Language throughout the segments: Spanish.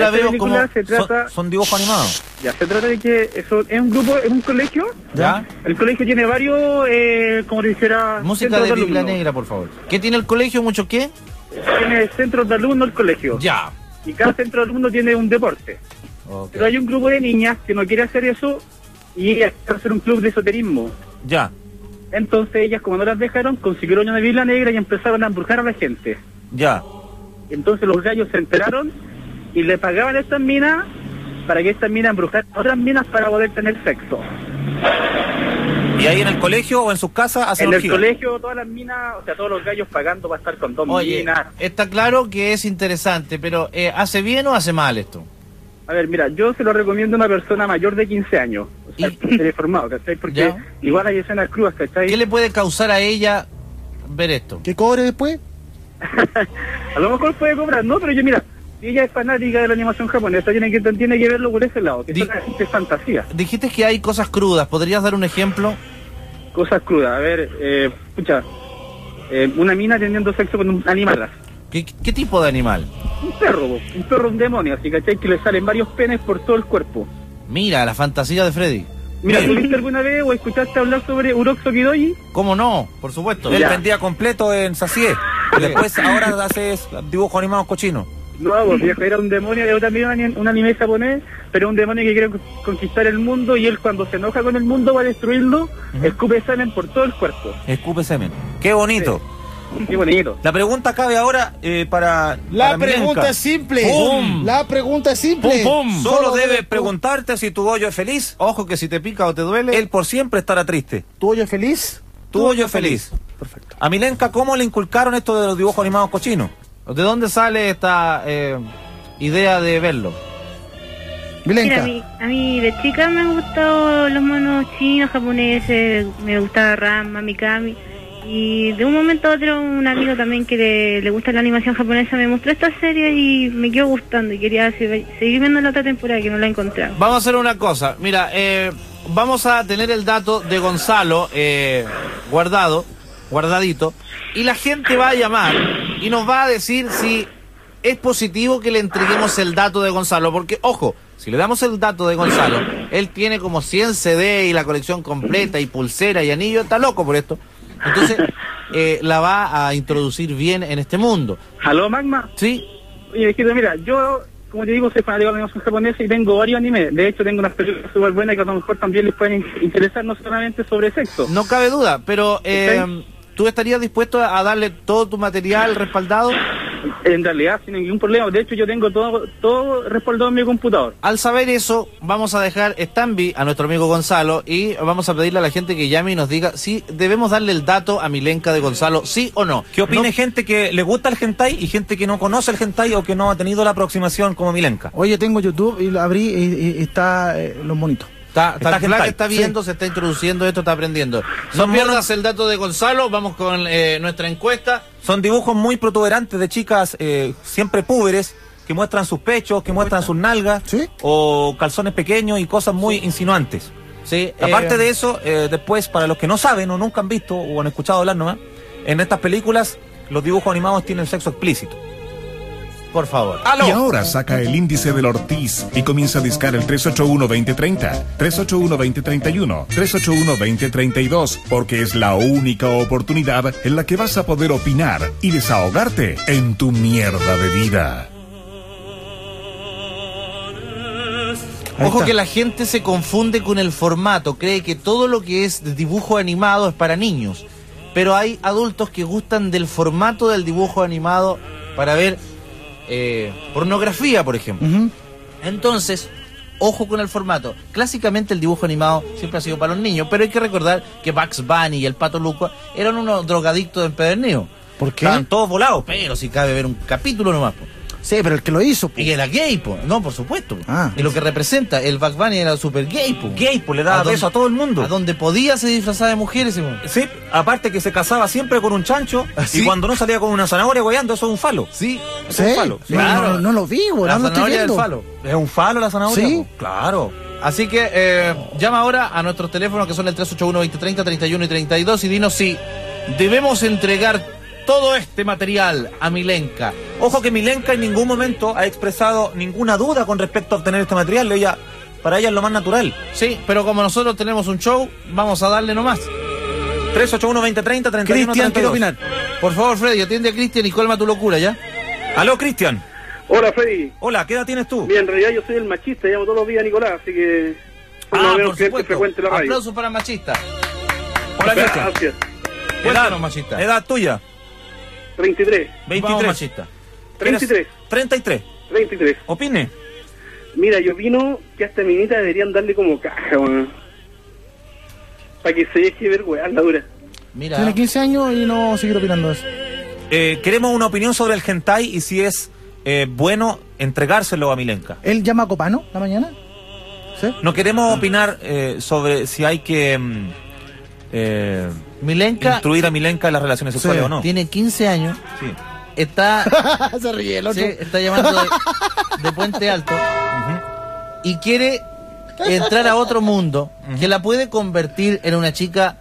la veo como... Son dibujos animados. Ya, se trata de que eso es un grupo, es un colegio. ¿Ya? El colegio tiene varios, como dijera... Música de Biblia Negra, por favor. ¿Qué tiene el colegio? ¿Mucho qué? Tiene centros de alumnos el colegio. Ya. Y cada centro de alumnos tiene un deporte. Okay. Pero hay un grupo de niñas que no quiere hacer eso y ellas quieren hacer un club de esoterismo. Ya. Entonces ellas, como no las dejaron, consiguieron una Biblia Negra y empezaron a embrujar a la gente. Ya. Entonces los gallos se enteraron y le pagaban a estas minas para que estas minas embrujaran a otras minas para poder tener sexo. ¿Y ahí en el colegio o en sus casas hacen En el orgías? colegio todas las minas, o sea, todos los gallos pagando para estar con dos minas. Está claro que es interesante, pero ¿hace bien o hace mal esto? A ver, mira, yo se lo recomiendo a una persona mayor de 15 años, o sea, teleformado, ¿cachai? Porque ¿Ya? igual hay escenas crudas, ¿cachai? ¿Qué le puede causar a ella ver esto? ¿Que cobre después? A lo mejor puede cobrar, no, pero yo, mira, si ella es fanática de la animación japonesa, tiene que verlo por ese lado, que es fantasía. Dijiste que hay cosas crudas, ¿podrías dar un ejemplo? Cosas crudas, a ver, escucha, una mina teniendo sexo con un animal. ¿Qué tipo de animal? Un perro, un demonio, así, ¿cachai? Que le salen varios penes por todo el cuerpo. Mira, la fantasía de Freddy. Mira, ¿tuviste alguna vez o escuchaste hablar sobre Uroxo Kidoyi? ¿Cómo no? Por supuesto. Él vendía completo en Sacié. Después ahora hace dibujos animados cochinos. No, pues viejo, era un demonio, era también un anime japonés, pero un demonio que quiere conquistar el mundo y él cuando se enoja con el mundo va a destruirlo, escupe semen por todo el cuerpo. Escupe semen. Qué bonito. Sí. Qué bonito. La pregunta cabe ahora para La para pregunta Milenka. es simple. ¡Pum! La pregunta es simple. ¡Pum, pum! Solo debe preguntarte si tu hoyo es feliz. Ojo que si te pica o te duele... Él por siempre estará triste. ¿Tu hoyo es feliz? Tu hoyo es feliz. Perfecto. A Milenka, ¿cómo le inculcaron esto de los dibujos animados cochinos? ¿De dónde sale esta idea de verlo? Milenka. Mira, a mí de chica me han gustado los monos chinos, japoneses, me gustaba Ranma, Mikami. Y de un momento a otro un amigo también que le gusta la animación japonesa me mostró esta serie y me quedó gustando y quería seguir viendo la otra temporada que no la he encontrado. Vamos a hacer una cosa, mira, vamos a tener el dato de Gonzalo guardadito, y la gente va a llamar y nos va a decir si es positivo que le entreguemos el dato de Gonzalo, porque, ojo, si le damos el dato de Gonzalo, él tiene como 100 CD y la colección completa y pulsera y anillo, está loco por esto. Entonces, la va a introducir bien en este mundo. ¿Aló, Magma? Sí. Oye, viejito, mira, yo, como te digo, soy fanático de la animación japonesa y tengo varios animes. De hecho, tengo unas películas súper buenas que a lo mejor también les pueden interesar, no solamente sobre sexo. No cabe duda, pero ¿tú estarías dispuesto a darle todo tu material respaldado? En realidad, sin ningún problema. De hecho, yo tengo todo respaldado en mi computador. Al saber eso, vamos a dejar stand-by a nuestro amigo Gonzalo y vamos a pedirle a la gente que llame y nos diga si debemos darle el dato a Milenka de Gonzalo, sí o no. ¿Qué opine No. gente que le gusta el hentai y gente que no conoce el hentai o que no ha tenido la aproximación como Milenka? Oye, tengo YouTube y lo abrí y está los monitos. Está hentai. Flaca está viendo, se está introduciendo esto, está aprendiendo. No pierdas el dato de Gonzalo, vamos con nuestra encuesta. Son dibujos muy protuberantes de chicas siempre púberes que muestran sus pechos, que muestran sus nalgas, ¿sí? O calzones pequeños y cosas muy insinuantes. Sí, Aparte de eso, después, para los que no saben o nunca han visto o han escuchado hablar nomás, en estas películas los dibujos animados tienen sexo explícito. por favor. ¡Aló! Y ahora saca el índice del Ortiz y comienza a discar el 381-2030, 381-2031, 381-2032, porque es la única oportunidad en la que vas a poder opinar y desahogarte en tu mierda de vida. Ojo que la gente se confunde con el formato, cree que todo lo que es dibujo animado es para niños, pero hay adultos que gustan del formato del dibujo animado para ver pornografía, por ejemplo. Entonces, ojo con el formato. Clásicamente el dibujo animado siempre ha sido para los niños, pero hay que recordar que Bugs Bunny y el Pato Luco eran unos drogadictos empedernidos. ¿Por qué? Estaban todos volados, pero si cabe ver un capítulo nomás, po. Sí, pero el que lo hizo, po. Y era gay, po. No, por supuesto, po. Ah. Y lo que representa, el Bugs Bunny era súper gay, po. Gay, pues le daba beso a todo el mundo. A donde podía se disfrazaba de mujeres, po. Sí, aparte que se casaba siempre con un chancho, ¿Sí? y cuando no salía con una zanahoria guayando, eso es un falo. Sí, Es ¿Sí? un falo. No, Claro. no lo vi, güey, la no lo estoy zanahoria del viendo. falo. ¿Es un falo la zanahoria? Sí. po? Claro. Así que llama ahora a nuestros teléfonos que son el 381-2030, 31 y 32 y dinos si debemos entregar todo este material a Milenka. Ojo que Milenka en ningún momento ha expresado ninguna duda con respecto a obtener este material. Para ella es lo más natural. Sí, pero como nosotros tenemos un show, vamos a darle nomás. 381-2030, 31, Cristian, quiero 32. opinar. Por favor, Freddy, atiende a Cristian y colma tu locura, ¿ya? Aló, Cristian. Hola, Freddy. Hola, ¿qué edad tienes tú? Bien, en realidad yo soy el machista, llamo todos los días a Nicolás, así que... Ah, veo por que supuesto. frecuente la radio. Aplausos para el machista. Hola, Cristian. Gracias. Cuéntanos, machista. Edad tuya. 33. 23. Vamos, machista. 33. 33. 33. Opine. Mira, yo opino que a esta minita deberían darle como caja, weón. Para que se deje ver, weón, la dura. Mira, Tiene 15 años y no seguir opinando eso. Queremos una opinión sobre el hentai y si es bueno entregárselo a Milenka. ¿Él llama a Copano la mañana? ¿Sí? No queremos opinar sobre si hay que Milenka instruir a Milenka en las relaciones sexuales Sí. o no. tiene 15 años, Sí. está, Se ríe el otro. sí, está llamando de Puente Alto y quiere entrar a otro mundo que la puede convertir en una chica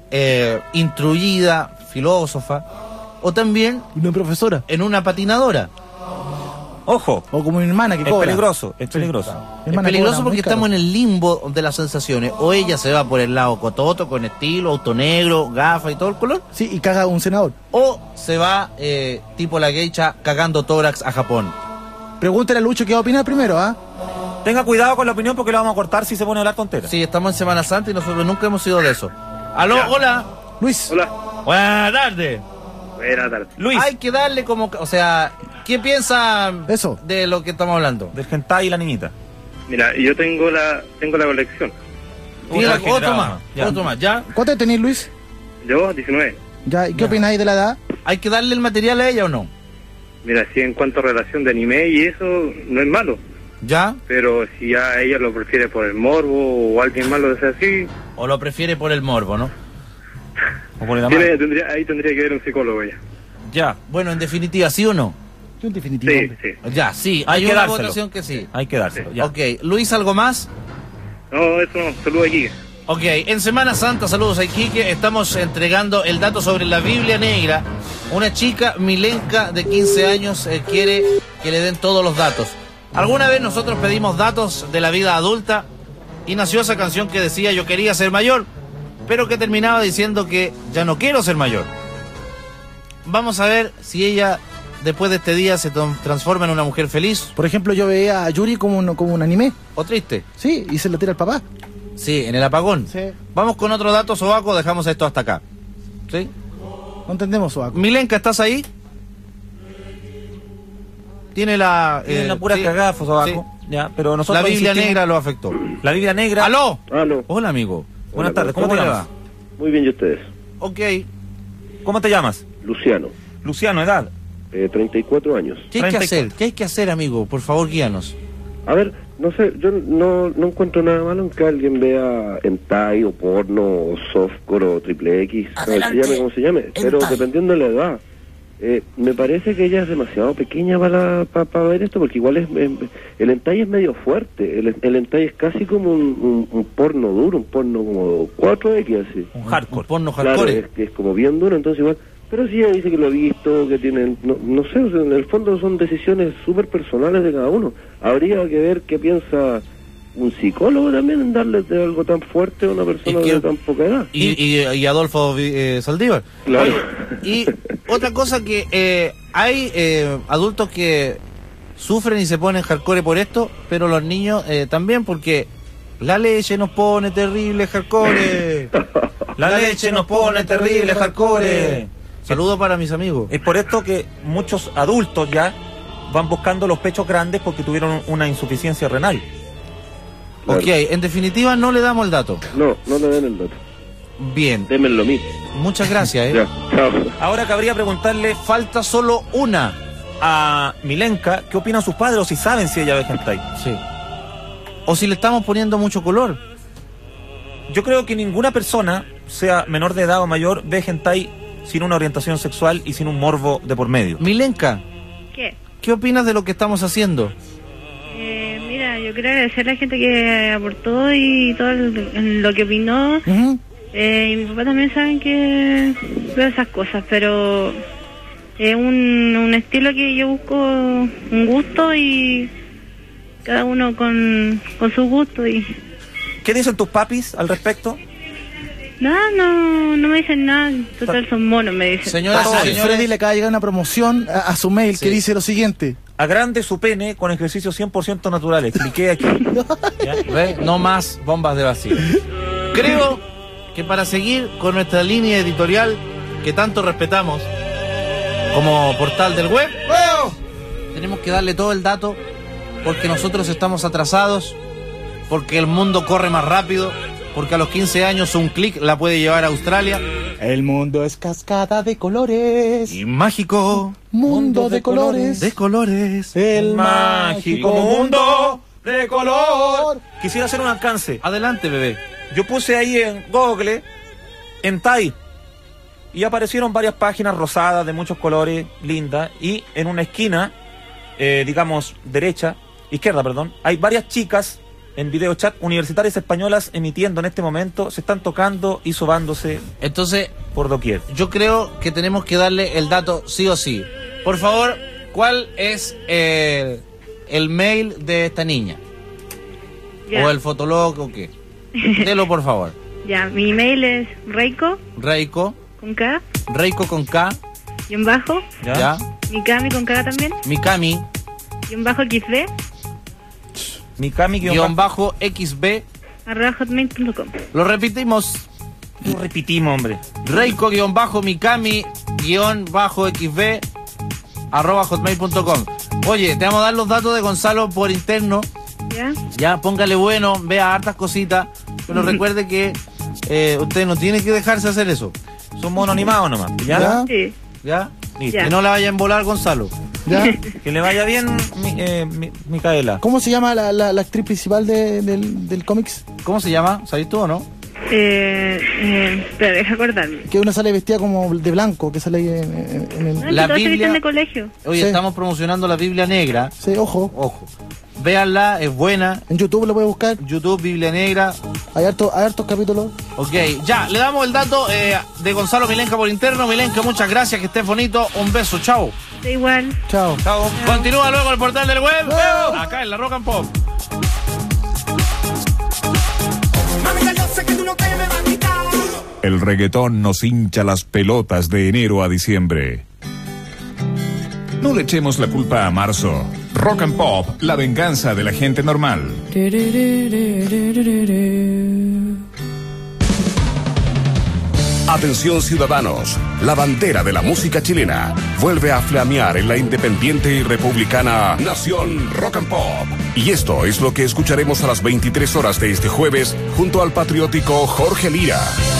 instruida, filósofa, o también Una profesora. en una patinadora. Ojo, O como mi hermana que es cobra. peligroso, es Sí. peligroso. Mi Es hermana peligroso cobra porque muy caro. estamos en el limbo de las sensaciones. O ella se va por el lado cototo, con estilo, auto negro, gafas y todo el color. Sí, y caga un senador. O se va tipo la geisha cagando tórax a Japón. Pregúntale a Lucho qué va a opinar primero, ¿ah? Tenga cuidado con la opinión porque lo vamos a cortar si se pone a hablar tonteras. Sí, estamos en Semana Santa y nosotros nunca hemos sido de eso. Aló, hola. Luis. Hola. Buenas tardes. Buenas tardes. Luis, Hay que darle como... O sea, ¿qué piensa Eso. de lo que estamos hablando? del hentai y la niñita. Mira, yo tengo la colección. Tira, qué otro drama. más, Ya. otro más. Ya, ¿Cuánto tenés, Luis? Yo, 19. Ya, ¿y qué opináis de la edad? ¿hay que darle el material a ella o no? Mira, si en cuanto a relación de anime y eso, no es malo. ¿Ya? Pero si ya ella lo prefiere por el morbo o alguien más lo desea así, ¿O lo prefiere por el morbo, no? O por el amor. ahí tendría que ver un psicólogo ella. Ya, Bueno, en definitiva, ¿sí o no? Yo en definitiva. Sí, hombre. sí. Ya, sí, Hay hay que una dárselo. votación que sí. hay que dárselo. Ya. Ok, Luis, ¿algo más? No, eso no. Saludos aquí. Ok, en Semana Santa, saludos a Iquique, estamos entregando el dato sobre la Biblia Negra. Una chica, Milenka, de 15 años, quiere que le den todos los datos. Alguna vez nosotros pedimos datos de la vida adulta y nació esa canción que decía yo quería ser mayor, pero que terminaba diciendo que ya no quiero ser mayor. Vamos a ver si ella, después de este día, se transforma en una mujer feliz Por ejemplo, yo veía a Yuri como un anime. o triste. Sí, y se la tira al papá. Sí, en el apagón. Sí. Vamos con otro dato, Sobaco, dejamos esto hasta acá. ¿Sí? No entendemos, Sobaco. Milenka, ¿estás ahí? Tiene la... Tiene la pura sí, cagada, Fosobaco. sí. Ya, pero La nosotros Biblia insistimos- Negra lo afectó. La Biblia Negra. ¡Aló! Aló. Hola, amigo. Buenas Hola, tardes, ¿cómo te le llamas? va? Muy bien, ¿y ustedes? Ok. ¿Cómo te llamas? Luciano, Luciano, edad. 34 años. ¿Qué hay que 34. hacer? ¿Qué hay que hacer, amigo? Por favor, guíanos. A ver, no sé, yo no encuentro nada malo en que alguien vea hentai o porno o softcore o triple X, no, se llame como se llame, pero dependiendo de la edad. Me parece que ella es demasiado pequeña para ver esto, porque igual el hentai es medio fuerte, el hentai es casi como un porno duro, un porno como 4X así. Un Un hardcore. porno Claro, hardcore. es como bien duro, entonces igual. Pero si ella dice que lo ha visto, que tiene, no sé, o sea, en el fondo son decisiones súper personales de cada uno. Habría que ver qué piensa un psicólogo también en darle de algo tan fuerte a una persona Y que- de tan poca edad. Y Adolfo Saldívar. Claro. Y otra cosa que hay adultos que sufren y se ponen hardcore por esto, pero los niños también, porque la leche nos pone terrible hardcore. La leche nos pone terrible, hardcore. Saludos para mis amigos. Es por esto que muchos adultos ya van buscando los pechos grandes porque tuvieron una insuficiencia renal. Claro. Ok, en definitiva no le damos el dato. No le den el dato. Bien, Démenlo a mí. muchas gracias. Ya, chao. Ahora cabría preguntarle Falta solo una. a Milenka qué opinan sus padres o si saben si ella ve hentai. Sí. O si le estamos poniendo mucho color. Yo creo que ninguna persona, sea menor de edad o mayor, ve hentai sin una orientación sexual y sin un morbo de por medio. Milenka, ¿Qué? ¿qué opinas de lo que estamos haciendo? Mira, yo quiero agradecer a la gente que aportó y todo lo que opinó. Ujú. Y mi papá también saben que veo esas cosas, pero Es un estilo que yo busco un gusto y cada uno con su gusto. Y ¿qué dicen tus papis al respecto? nada, no me dicen nada. Total, son monos, me dicen. Señoras y señores, Freddy le acaba de llegar una promoción a su mail Sí. que dice lo siguiente. Agrande su pene con ejercicios 100% naturales. Cliqué aquí. ¿Ya? ¿ve? No más bombas de vacío. Creo que para seguir con nuestra línea editorial que tanto respetamos como portal del web, tenemos que darle todo el dato porque nosotros estamos atrasados, porque el mundo corre más rápido, porque a los 15 años un clic la puede llevar a Australia. El mundo es cascada de colores. Y mágico Mundo de colores. de colores. El mágico mundo de color. Quisiera hacer un alcance. Adelante, bebé. Yo puse ahí en Google, en Thai, y aparecieron varias páginas rosadas de muchos colores, lindas, y en una esquina, digamos, izquierda, hay varias chicas en video chat universitarias españolas emitiendo en este momento, se están tocando y sobándose Entonces, por doquier. yo creo que tenemos que darle el dato sí o sí. Por favor, ¿cuál es el mail de esta niña? Ya. ¿O el fotolog o qué? Delo, por favor. Ya, mi email es Reiko, Reiko, con K, Reiko con K, guión bajo, ¿ya? Mikami con K también, Mikami, guión bajo XB, Mikami guión bajo XB. @hotmail.com. Lo repetimos. Lo repetimos, hombre. Reiko guión bajo Mikami guión bajo XB @hotmail.com. Oye, te vamos a dar los datos de Gonzalo por interno. ¿Ya? Ya, póngale bueno, vea hartas cositas. Pero recuerde que usted no tiene que dejarse hacer eso. Son monos animados nomás. ¿Ya? ¿Ya? Sí. ¿Ya? Listo. Ya. Que no la vaya a embolar, Gonzalo. ¿Ya? Que le vaya bien, Micaela. ¿Cómo se llama la actriz principal del cómics? ¿Cómo se llama? ¿Sabes tú o no? Espera, deja acordarme. Que una sale vestida como de blanco, que sale ahí en el... No, La si todos se Biblia- visten de colegio. Oye, Sí. estamos promocionando la Biblia Negra. Sí, ojo. Ojo. Véanla, es buena. En YouTube lo puede buscar. YouTube, Biblia Negra. Hay hartos capítulos. Ok, ya, le damos el dato de Gonzalo Milenka por interno. Milenka, muchas gracias, que estés bonito. Un beso, chao. Da igual. Chao. Chao. Continúa luego el portal del web. Acá en la Rock and Pop. El reggaetón nos hincha las pelotas de enero a diciembre. No le echemos la culpa a marzo. Rock and Pop, la venganza de la gente normal. Atención ciudadanos, la bandera de la música chilena vuelve a flamear en la independiente y republicana Nación Rock and Pop. Y esto es lo que escucharemos a las 23 horas de este jueves junto al patriótico Jorge Lira.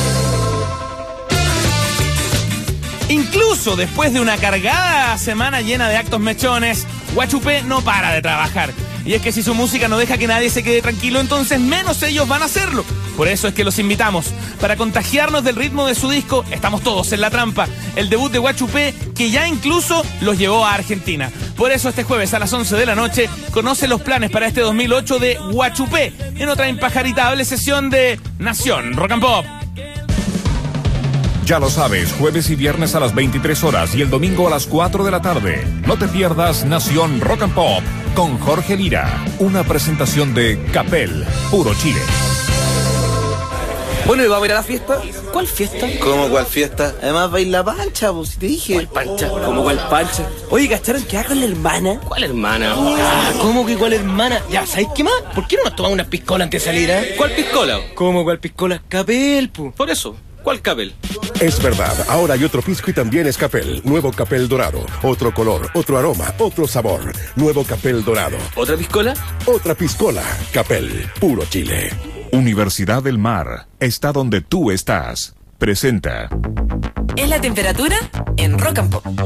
Incluso después de una cargada semana llena de actos mechones, Guachupé no para de trabajar. Y es que si su música no deja que nadie se quede tranquilo, entonces menos ellos van a hacerlo. Por eso es que los invitamos. Para contagiarnos del ritmo de su disco, Estamos Todos en la Trampa, el debut de Guachupé, que ya incluso los llevó a Argentina. Por eso este jueves a las 11 de la noche, conoce los planes para este 2008 de Guachupé, en otra impajaritable sesión de Nación Rock and Pop. Ya lo sabes, jueves y viernes a las 23 horas y el domingo a las 4 de la tarde. No te pierdas Nación Rock and Pop con Jorge Lira. Una presentación de Capel, puro Chile. Bueno, ¿y vamos a ir a la fiesta? ¿Cuál fiesta? ¿Cómo cuál fiesta? Además va a ir la pancha, pues, si te dije. ¿Cuál pancha? ¿Cómo cuál pancha? Oye, ¿cacharon que va con la hermana? ¿Cuál hermana? Ah, ¿cómo que cuál hermana? Ya, ¿sabes qué más? ¿Por qué no nos tomamos unas piscolas antes de salir, ¿Cuál piscola? ¿Cómo cuál piscola? Capel, pu. Por eso, ¿cuál Capel? Es verdad, ahora hay otro pisco y también es Capel. Nuevo Capel Dorado. Otro color, otro aroma, otro sabor. Nuevo Capel Dorado. ¿Otra piscola? Otra piscola. Capel, puro Chile. Universidad del Mar, está donde tú estás. Presenta. Es la temperatura en Rock and Pop.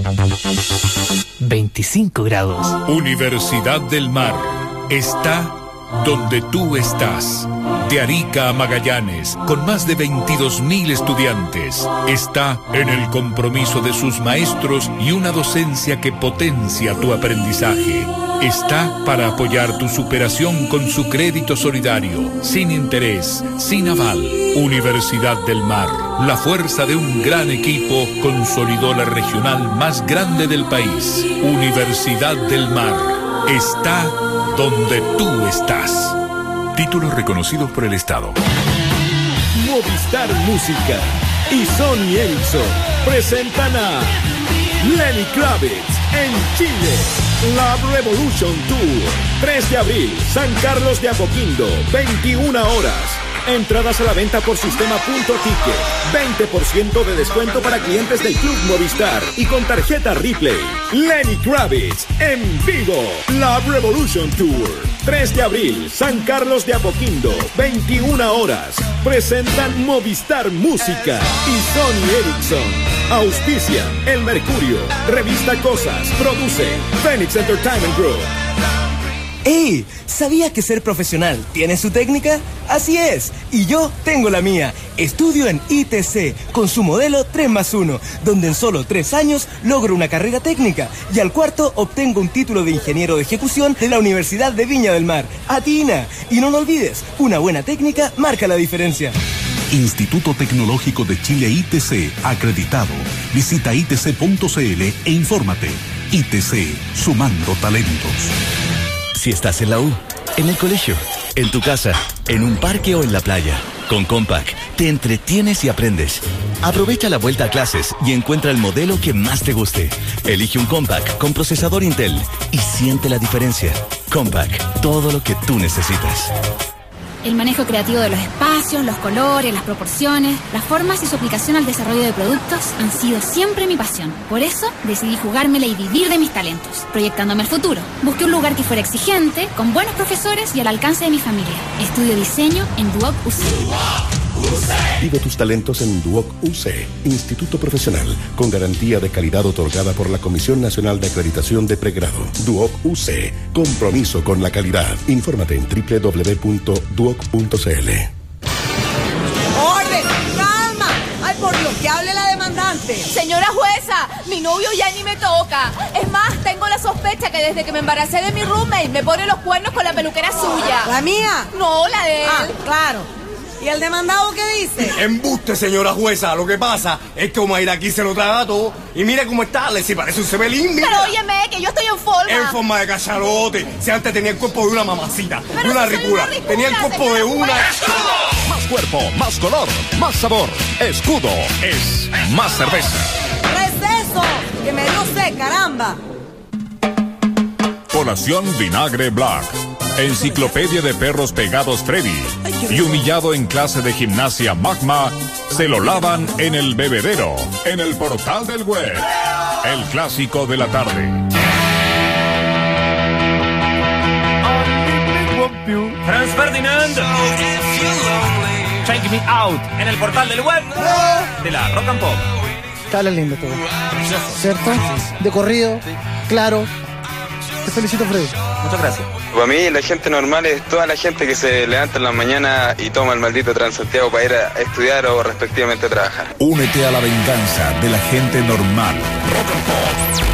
25 grados. Universidad del Mar, está donde tú estás. De Arica a Magallanes, con más de 22.000 estudiantes, está en el compromiso de sus maestros y una docencia que potencia tu aprendizaje. está para apoyar tu superación con su crédito solidario, sin interés, sin aval. Universidad del Mar, la fuerza de un gran equipo, consolidó la regional más grande del país. Universidad del Mar, está donde tú estás. Títulos reconocidos por el Estado. Movistar Música y Sony Ericsson presentan a Lenny Kravitz en Chile. Love Revolution Tour, 3 de abril, San Carlos de Apoquindo, 21 horas. Entradas a la venta por sistema.ticket. 20% de descuento para clientes del Club Movistar y con tarjeta Ripley. Lenny Kravitz en vivo. Love Revolution Tour, 3 de abril, San Carlos de Apoquindo, 21 horas. Presentan Movistar Música y Sony Ericsson. Auspicia El Mercurio, Revista Cosas, produce Phoenix Entertainment Group. ¡Ey! ¿Sabías que ser profesional tiene su técnica? Así es, y yo tengo la mía. Estudio en ITC con su modelo 3+1, donde en solo 3 años logro una carrera técnica y al cuarto obtengo un título de ingeniero de ejecución de la Universidad de Viña del Mar. ¡Atina! Y no lo olvides, una buena técnica marca la diferencia. Instituto Tecnológico de Chile ITC, acreditado. Visita itc.cl e infórmate. ITC, sumando talentos. Si estás en la U, en el colegio, en tu casa, en un parque o en la playa, con Compaq te entretienes y aprendes. Aprovecha la vuelta a clases y encuentra el modelo que más te guste. Elige un Compaq con procesador Intel y siente la diferencia. Compaq, todo lo que tú necesitas. El manejo creativo de los espacios, los colores, las proporciones, las formas y su aplicación al desarrollo de productos han sido siempre mi pasión. Por eso decidí jugármela y vivir de mis talentos, proyectándome al futuro. Busqué un lugar que fuera exigente, con buenos profesores y al alcance de mi familia. Estudio diseño en Duoc UC. Vive tus talentos en Duoc UC, Instituto Profesional, con garantía de calidad otorgada por la Comisión Nacional de Acreditación de Pregrado. Duoc UC, compromiso con la calidad. Infórmate en www.duoc.cl. ¡Orden! ¡Calma! ¡Ay, por Dios, que hable la demandante! Señora jueza, mi novio ya ni me toca. Es más, tengo la sospecha que desde que me embaracé de mi roommate me pone los cuernos con la peluquera suya. ¿La mía? No, la de él. Ah, claro. ¿Y el demandado qué dice? Embuste, señora jueza. Lo que pasa es que Omaira aquí se lo traga todo. Y mire cómo está, le si parece un cepelín. Pero óyeme, que yo estoy en forma. En forma de cachalote. Si antes tenía el cuerpo de una mamacita, de una ricura. Tenía el cuerpo de una... Más cuerpo, más color, más sabor. Escudo es más cerveza. ¡Receso! ¡Que me dio sed, caramba! Colación Vinagre Black. Enciclopedia de perros pegados Freddy. Y humillado en clase de gimnasia Magma, se lo lavan en el bebedero, en el portal del web. El clásico de la tarde. Franz Ferdinand. Take Me Out en el portal del web de la Rock and Pop. Está lindo todo. ¿Cierto? De corrido, claro. Te felicito, Freddy. Muchas gracias. Para mí la gente normal es toda la gente que se levanta en la mañana y toma el maldito Transantiago para ir a estudiar o respectivamente a trabajar. Únete a la venganza de la gente normal. Rock and Pop.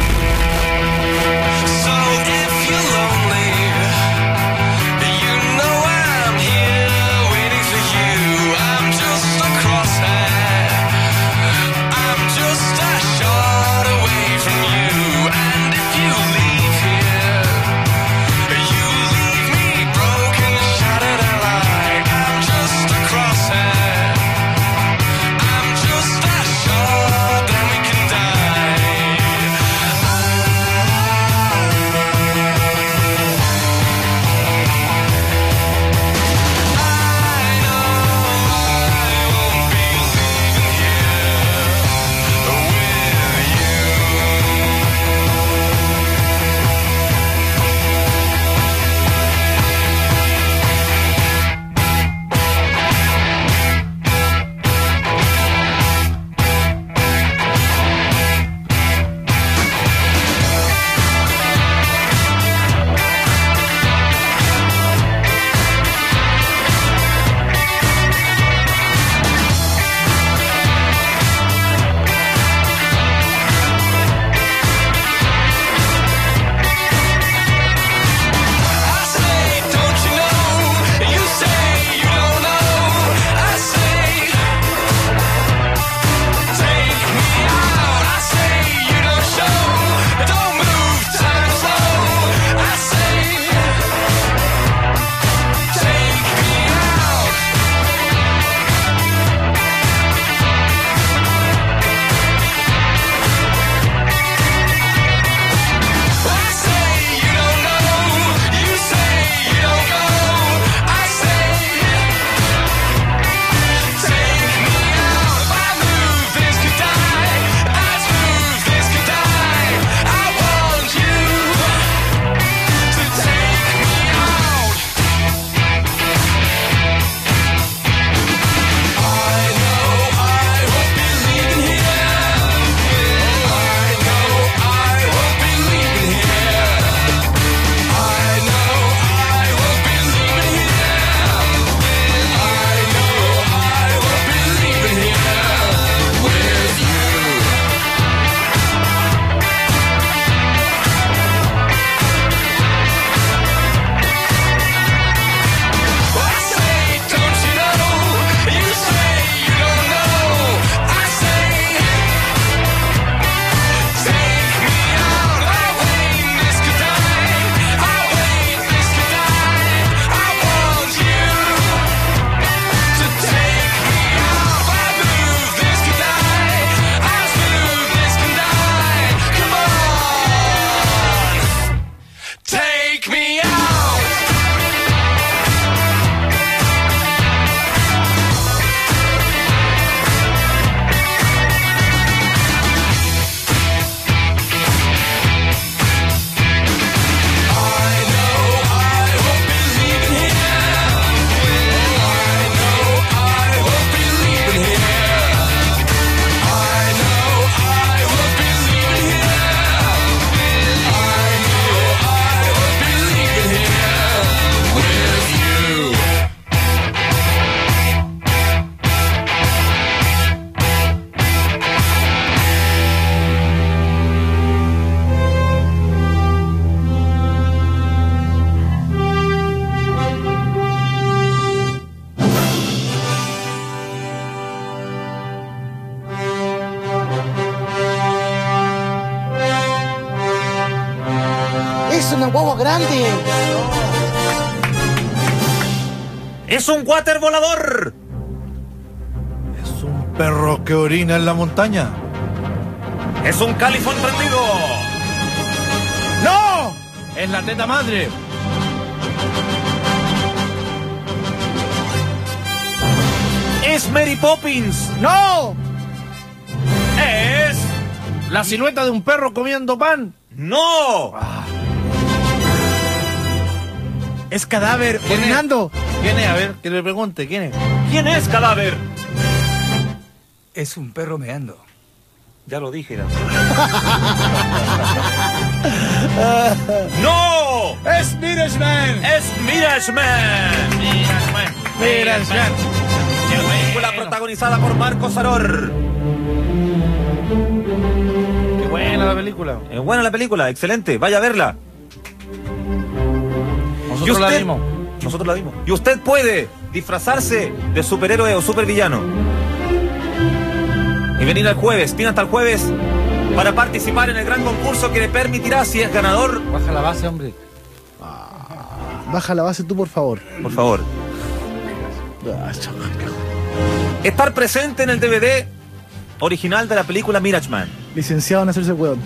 grande. ¡Es un water volador! Es un perro que orina en la montaña. ¡Es un califón prendido! ¡No! Es la teta madre. ¡Es Mary Poppins! ¡No! ¡Es la silueta de un perro comiendo pan! ¡No! Es Cadáver orinando. ¿Quién es? A ver, que le pregunte, ¿quién es? ¿Quién es Cadáver? Es un perro meando. Ya lo dije. ¡No! Es Mirageman. ¡Es Mirageman! Mirageman. Película protagonizada por Marco Saror. Qué buena la película. Es buena la película, excelente. Vaya a verla. Nosotros la vimos. Nosotros la vimos. Y usted puede disfrazarse de superhéroe o supervillano. Y venir al jueves, tiene hasta el jueves para participar en el gran concurso que le permitirá, si es ganador... Baja la base, hombre. Baja la base tú, por favor. Por favor. Estar presente en el DVD original de la película Mirageman. Licenciado en hacerse hueón.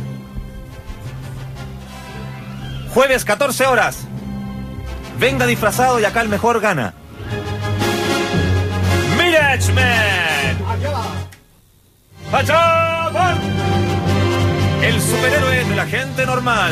Jueves, 14 horas. Venga disfrazado y acá el mejor gana. Mirageman. ¡Allá va! El superhéroe de la gente normal.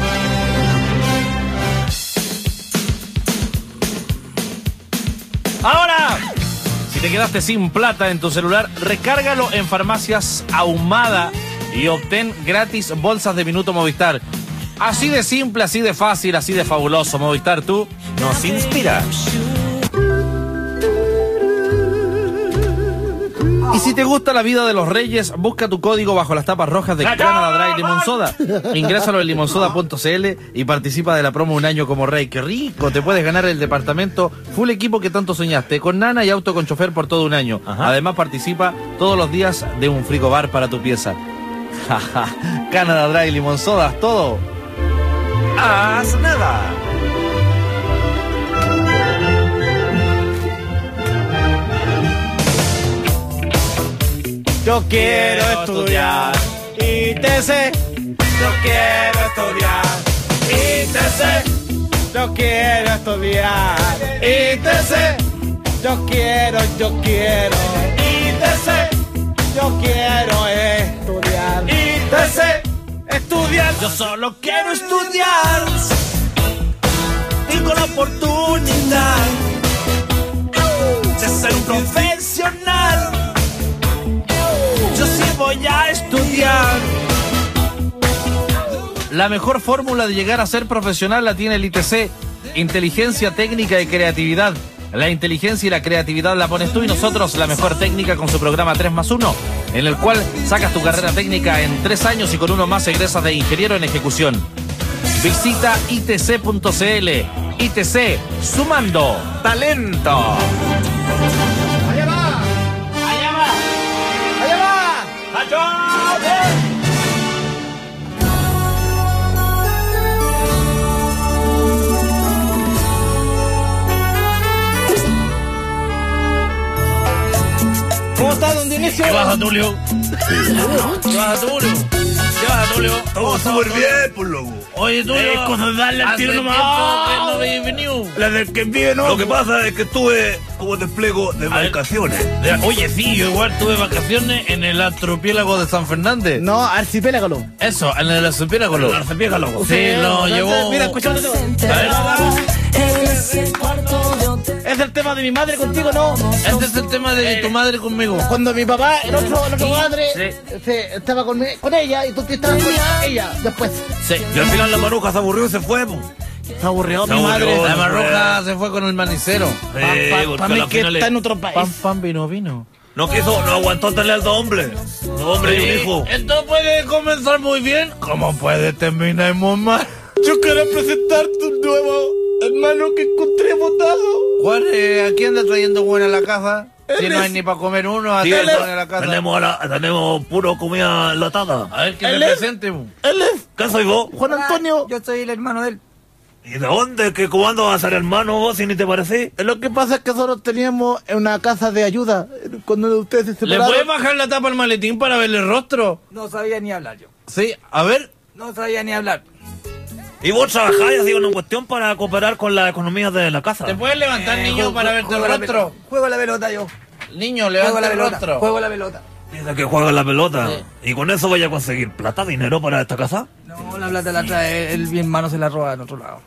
Ahora, si te quedaste sin plata en tu celular, recárgalo en Farmacias Ahumada y obtén gratis bolsas de Minuto Movistar. Así de simple, así de fácil, así de fabuloso. Movistar, tú nos inspiras. Y si te gusta la vida de los reyes, busca tu código bajo las tapas rojas de Canada Dry Limon Soda. Ingrésalo en limonsoda.cl y participa de la promo Un Año como Rey. ¡Qué rico! Te puedes ganar el departamento full equipo que tanto soñaste, con nana y auto con chofer por todo un año. Además participa todos los días de un frigobar para tu pieza. Canada Dry Limon Soda, todo. ¡Haz nada! Yo quiero estudiar ITC. Yo quiero estudiar ITC. Yo quiero estudiar ITC. Yo quiero ITC. Yo quiero estudiar ITC. Estudiar. Yo solo quiero estudiar. Tengo la oportunidad de ser un profesional. Yo sí voy a estudiar. La mejor fórmula de llegar a ser profesional la tiene el ITC. Inteligencia, técnica y creatividad. La inteligencia y la creatividad la pones tú y nosotros la mejor técnica con su programa 3+1, en el cual sacas tu carrera técnica en 3 años y con uno más egresas de ingeniero en ejecución. Visita itc.cl. ITC, sumando talento. Allá va. Allá va. Allá va. ¡Allá va! ¿Cómo está, don Dionisio? ¿Qué pasa, Tulio? ¿Qué pasa, Tulio? ¿Qué pasa, Tulio? Estamos súper bien, por loco. Oye, Tulio, cosas darle al tiro nomás. no habéis venido. La del que vive, ¿no? Lo que pasa es que estuve como desplego de vacaciones. Oye, sí, yo igual tuve vacaciones en el archipiélago de San Fernández. No, archipiélago. Eso, en el archipiélago. El archipiélago. Sí, lo llevó. Mira, escuchando. Es el tema de mi madre contigo, ¿no? Este es el tema de tu madre conmigo. Cuando mi papá, el otro madre, estaba con ella y tú te estabas con ella después. Sí. Y al final la maruja se aburrió y se fue, po. Se aburrió mi madre. La marroja se fue con el manicero. Porque mí al que final está en otro país. Pam, vino. no quiso, no aguantó tener a dos hombres. Un hombre y un hijo. Esto puede comenzar muy bien, como puede terminar muy mal. Yo quiero presentarte un nuevo hermano que encontré botado. Juan, ¿a quién anda trayendo buena a la casa? Si no hay ni para comer uno, a traer a la casa. Tenemos puro comida enlatada. A ver, que me presente. ¿Qué soy vos? Juan Antonio. Yo soy el hermano de él. ¿Y de dónde? ¿Que cuándo vas a ser hermano vos si ni te parecí? Lo que pasa es que nosotros teníamos una casa de ayuda cuando ustedes se ¿Le separaron. puedes bajar la tapa al maletín para verle el rostro? No sabía ni hablar yo. Sí, a ver. No sabía ni hablar. ¿Y vos trabajáis así una cuestión para cooperar con la economía de la casa? ¿Te puedes levantar, niño, para verte el rostro? Juego la pelota yo. Niño, levanta el rostro. Juego la pelota. Dice que juega la pelota. ¿Y con eso vaya a conseguir plata, dinero para esta casa? No, la plata la trae mi hermano, se la roba en otro lado.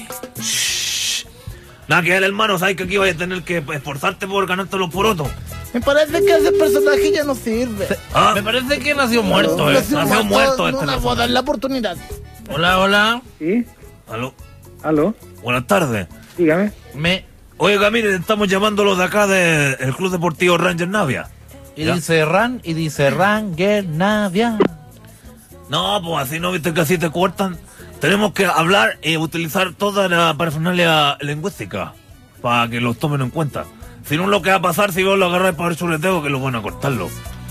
Nada que el hermano, sabes que aquí vaya a tener que esforzarte por ganarte los porotos. Me parece que ese personaje ya no sirve. Me parece que nació muerto, Nació muerto no le voy a dar la oportunidad. Hola, hola. ¿Sí? ¿Aló? ¿Aló? Buenas tardes. Dígame. Oiga, mire, estamos llamándolos de acá del Club Deportivo Ranger Navia. Y dice Ranger Navia. No, pues así no, viste que así te cortan. Tenemos que hablar y utilizar toda la parafernalia lingüística para que los tomen en cuenta. Si no, lo que va a pasar si vos lo agarráis para el chuleteo, que lo van a cortarlo.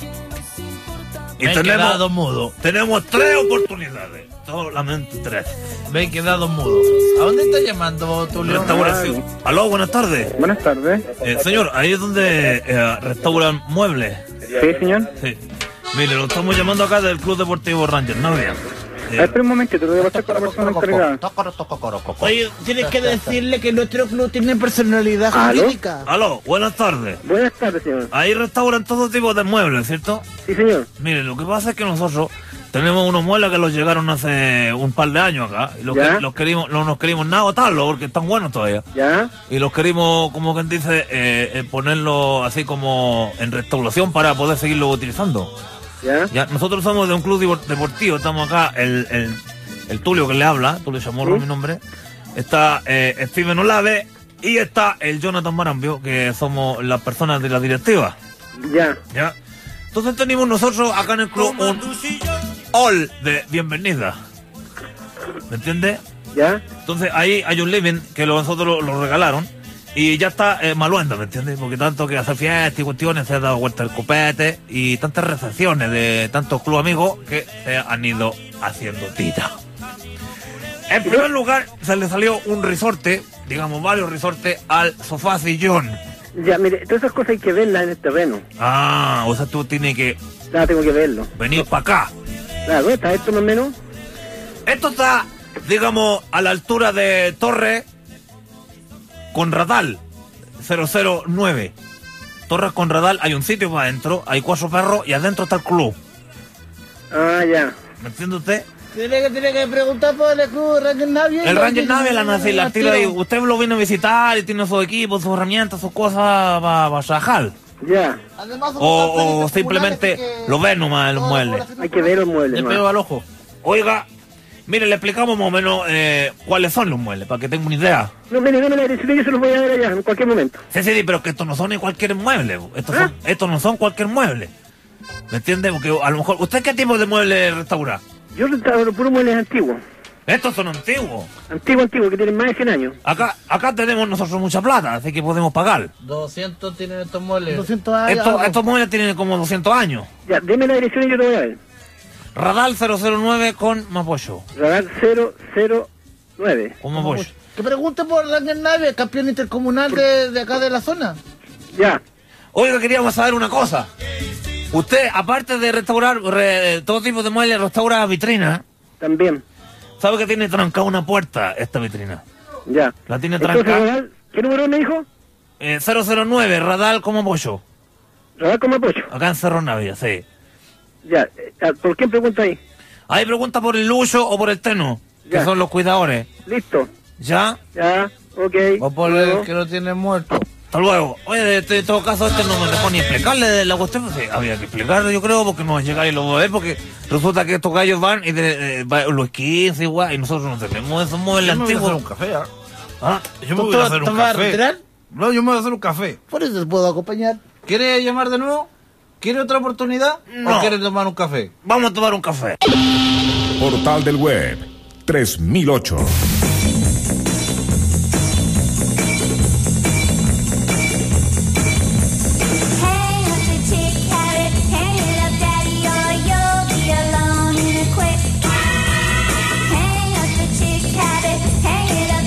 Y Me he quedado mudo. Tenemos 3 oportunidades. Solamente 3. Me he quedado mudo. ¿A dónde está llamando, Tulio? Restauración. Aló, buenas tardes. Buenas tardes. Señor, ahí es donde restauran muebles. Sí, señor. Sí. Mire, lo estamos llamando acá del Club Deportivo Ranger Navia. Espera un momentito, te voy a pasar con la persona encargada. Oye, tienes que decirle que nuestro club tiene personalidad jurídica. Aló, buenas tardes. Buenas tardes, señor. Ahí restauran todo tipo de muebles, ¿cierto? Sí, señor. Mire, lo que pasa es que nosotros tenemos unos muebles que los llegaron hace un par de años acá. Y no nos querimos nada botarlos porque están buenos todavía. Ya. Y los querimos, como quien dice, ponerlos así como en restauración para poder seguirlo utilizando. Ya, nosotros somos de un club deportivo, estamos acá, el Tulio que le habla, Tulio Chamorro, mi nombre, está Steven Olave y está el Jonathan Marambio, que somos las personas de la directiva. Ya. Entonces tenemos nosotros acá en el club un hall de bienvenida, ¿me entiendes? Ya. Entonces ahí hay un living que nosotros lo regalaron. Y ya está maluendo, ¿me entiendes? Porque tanto que hacer fiestas y cuestiones, se ha dado vuelta el copete y tantas recepciones de tantos club amigos que se han ido haciendo tita. En primer lugar, se le salió un resorte, digamos varios resortes, al sofá sillón. Ya, mire, todas esas cosas hay que verlas en el terreno. Ah, o sea, tú tienes que... Claro, tengo que verlo. Venir para acá. Claro, ¿dónde está esto más o menos? Esto está, digamos, a la altura de Torre Conradal 009. Torres Conradal, hay un sitio para adentro, hay 4 perros y adentro está el club. Ah, ya. ¿Me entiende usted? Tiene que preguntar por el club Ranger Navia. El Ranger Navia la tira ahí. Usted lo viene a visitar y tiene su equipo, sus herramientas, sus cosas para trabajar. Ya. O simplemente lo ve nomás en los muebles. Hay que ver los muebles. Le pego al ojo. Oiga, mire, le explicamos más o menos cuáles son los muebles, para que tenga una idea. No, mire, dame la dirección, yo se los voy a dar allá, en cualquier momento. Sí, pero que estos no son ni cualquier mueble. Estos no son cualquier mueble. ¿Me entiende? Porque a lo mejor... ¿Usted qué tipo de mueble restaura? Yo restauro puros muebles antiguos. Estos son antiguos. Antiguos, que tienen más de 100 años. Acá tenemos nosotros mucha plata, así que podemos pagar. 200 tienen estos muebles. 200 años. Estos muebles tienen como 200 años. Ya, deme la dirección y yo te voy a ver. Radal 009 con Mapocho. Radal 009. Con Mapocho. Que pregunte por Ranger Navia, campeón intercomunal de acá de la zona. Ya. Oiga, queríamos saber una cosa. Usted, aparte de restaurar todo tipo de muebles, restaura vitrinas. También. ¿Sabe que tiene trancada una puerta esta vitrina? Ya. La tiene trancada. ¿Qué número me dijo? 009, Radal como Mapocho. ¿Radal como Mapocho? Acá en Cerro Navia, sí. Ya. ¿Por quién pregunta ahí? Ahí pregunta por el Lucho o por el Teno, que son los cuidadores. Listo. ¿Ya? Ya, ok. O por el que lo tiene muerto. Hasta luego. Oye, de todo caso, no me dejó ni explicarle de la cuestión. Sí, había que explicarle, yo creo, porque no va a llegar y lo va a ver, porque resulta que estos gallos van y los 15 igual, y nosotros no tenemos esos muebles antiguos. Yo me voy a hacer un café, ¿Ah? Yo me voy a hacer un vas a café. retirar? No, yo me voy a hacer un café. Por eso te puedo acompañar. ¿Quiere llamar de nuevo? ¿Quiere otra oportunidad? No. ¿O quiere tomar un café? Vamos a tomar un café. Portal del Web 3008. Hang it up,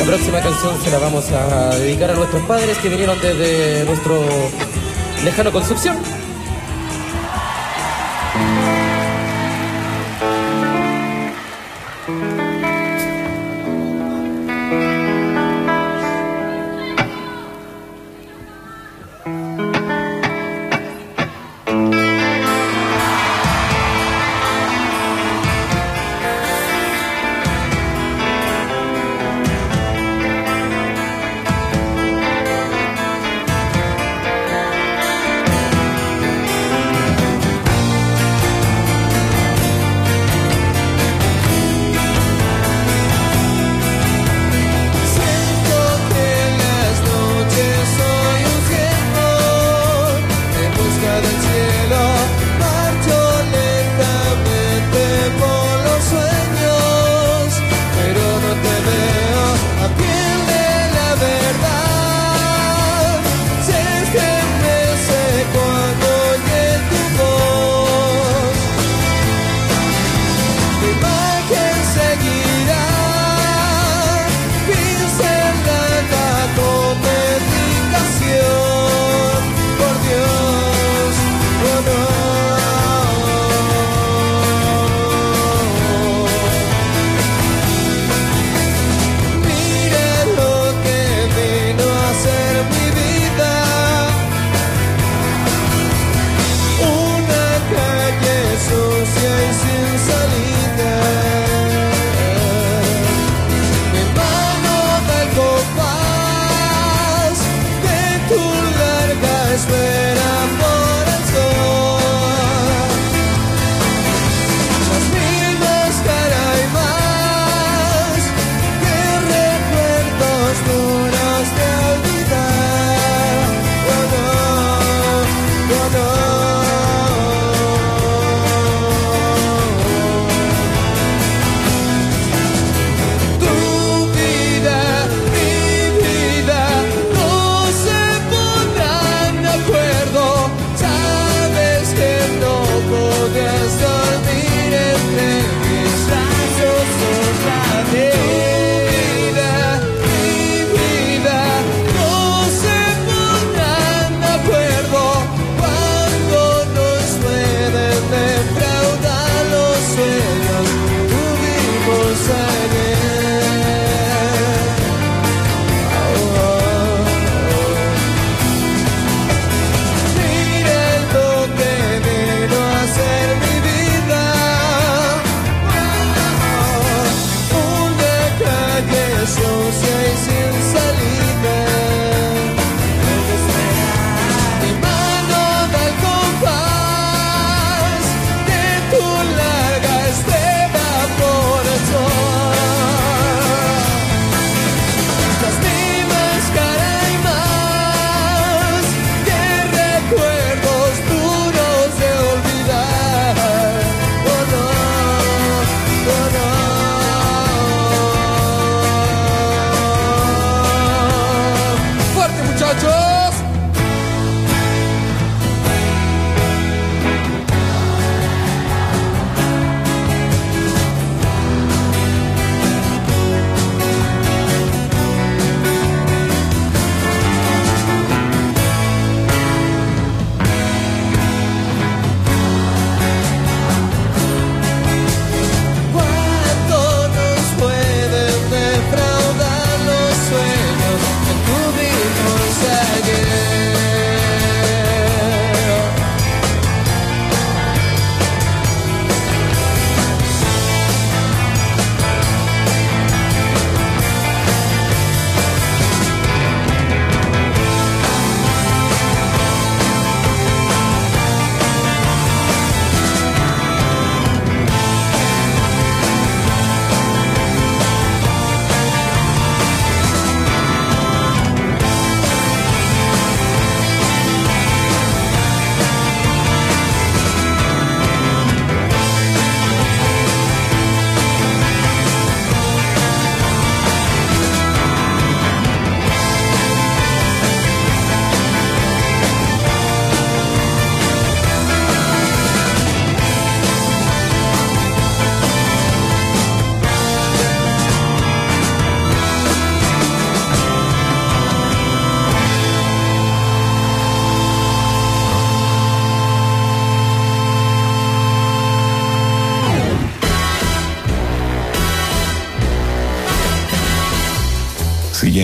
próxima canción se la vamos a dedicar a nuestros padres que vinieron desde nuestro lejano Concepción.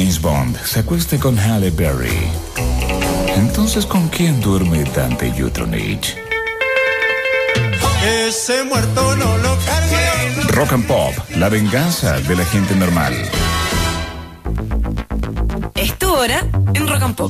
James Bond se acueste con Halle Berry, entonces ¿con quién duerme Dante Jutronich? Ese muerto no lo cargue. Rock and Pop, la venganza de la gente normal. Es tu hora en Rock and Pop.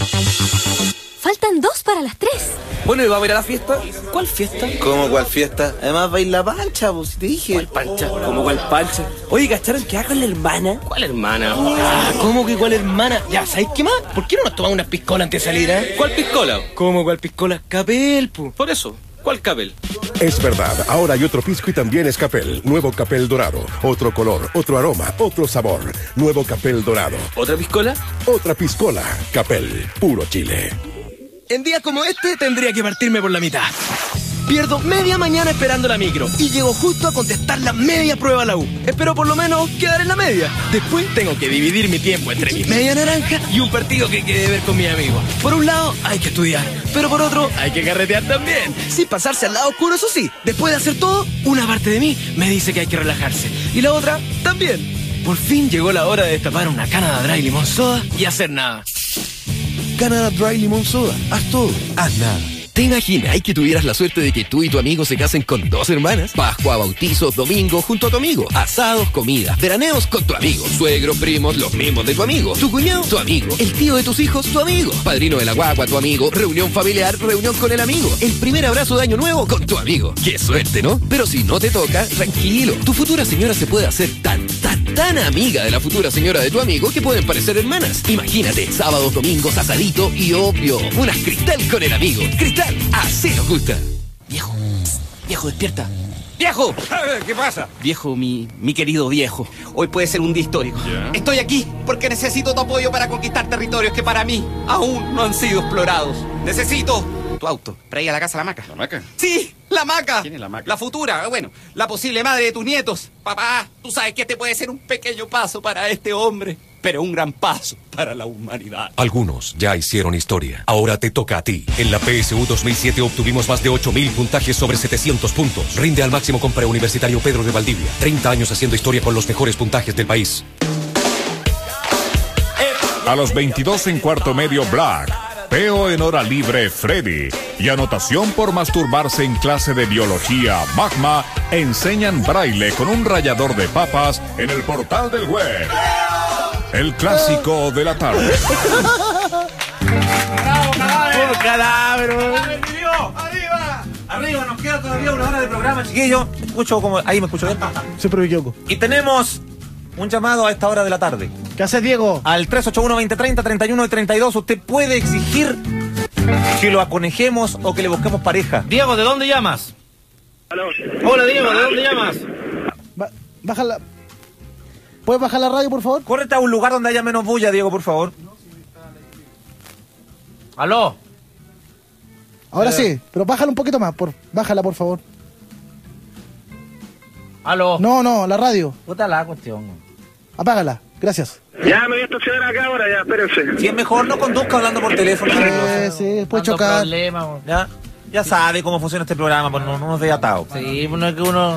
Faltan 2 para las 3. Bueno, ¿y vamos a ir a la fiesta? ¿Cuál fiesta? ¿Cómo cuál fiesta? Además va a ir la pancha, pues, si te dije. ¿Cuál pancha? ¿Cómo cuál pancha? Oye, ¿cacharon que haga con la hermana? ¿Cuál hermana? Ah, ¿cómo que cuál hermana? Ya, ¿sabéis qué más? ¿Por qué no nos tomamos unas piscolas antes de salir, ¿Cuál piscola? ¿Cómo cuál piscola? Capel, pu. Por eso, ¿cuál Capel? Es verdad, ahora hay otro pisco y también es Capel. Nuevo Capel Dorado. Otro color, otro aroma, otro sabor. Nuevo Capel Dorado. ¿Otra piscola? Otra piscola. Capel, puro Chile. En días como este tendría que partirme por la mitad. Pierdo media mañana esperando la micro y llego justo a contestar la media prueba a la U. Espero por lo menos quedar en la media. Después tengo que dividir mi tiempo entre mi media naranja y un partido que quede ver con mis amigos. Por un lado hay que estudiar, pero por otro hay que carretear también. Sin pasarse al lado oscuro, eso sí. Después de hacer todo, una parte de mí me dice que hay que relajarse. Y la otra también. Por fin llegó la hora de destapar una Canada Dry Limón Soda y hacer nada. Canada Dry Limón Soda. Haz todo. Haz nada. ¿Te imaginas que tuvieras la suerte de que tú y tu amigo se casen con 2 hermanas? Pascua, bautizos, domingo, junto a tu amigo. Asados, comidas, veraneos con tu amigo. Suegros, primos, los mismos de tu amigo. Tu cuñado, tu amigo. El tío de tus hijos, tu amigo. Padrino de la guagua, tu amigo. Reunión familiar, reunión con el amigo. El primer abrazo de año nuevo con tu amigo. ¡Qué suerte!, ¿no? Pero si no te toca, tranquilo. Tu futura señora se puede hacer tan amiga de la futura señora de tu amigo que pueden parecer hermanas. Imagínate, sábados, domingos, asadito y obvio, unas Cristal con el amigo. Cristal, así nos gusta. Viejo, despierta. ¡Viejo! ¿Qué pasa? Viejo, mi querido viejo. Hoy puede ser un día histórico. Estoy aquí porque necesito tu apoyo para conquistar territorios que para mí aún no han sido explorados. Necesito tu auto para ir a la casa de la Maca. ¿La Maca? ¡Sí! ¡La Maca! ¿Quién es la Maca? La futura, bueno, la posible madre de tus nietos. Papá, tú sabes que este puede ser un pequeño paso para este hombre, pero un gran paso para la humanidad. Algunos ya hicieron historia. Ahora te toca a ti. En la PSU 2007 obtuvimos más de 8.000 puntajes sobre 700 puntos. Rinde al máximo con Preuniversitario Pedro de Valdivia. 30 años haciendo historia con los mejores puntajes del país. A los 22 en cuarto medio Black. Peo en hora libre Freddy. Y anotación por masturbarse en clase de biología Magma. Enseñan braille con un rallador de papas en el portal del web. El clásico de la tarde. ¡Bravo, cadáver! Arriba, nos queda todavía una hora de programa, chiquillo. Escucho como... Ahí me escucho bien. Siempre me equivoco. Y tenemos un llamado a esta hora de la tarde. ¿Qué haces, Diego? Al 381-2030, 31 y 32. Usted puede exigir que lo aconejemos o que le busquemos pareja. Diego, ¿de dónde llamas? Aló. Hola, Diego, ¿de dónde llamas? Bájala. ¿Puedes bajar la radio, por favor? Córrete a un lugar donde haya menos bulla, Diego, por favor. ¿Aló? Ahora sí, pero bájala un poquito más. Bájala, por favor. ¿Aló? No, la radio. Puta la cuestión. Apágala, gracias. Ya me voy a estacionar acá ahora, ya, espérense. Si es mejor, no conduzca hablando por teléfono. Sí, puede chocar. Ya sabe cómo funciona este programa, pues no nos deje atados. Sí, pues no es que uno...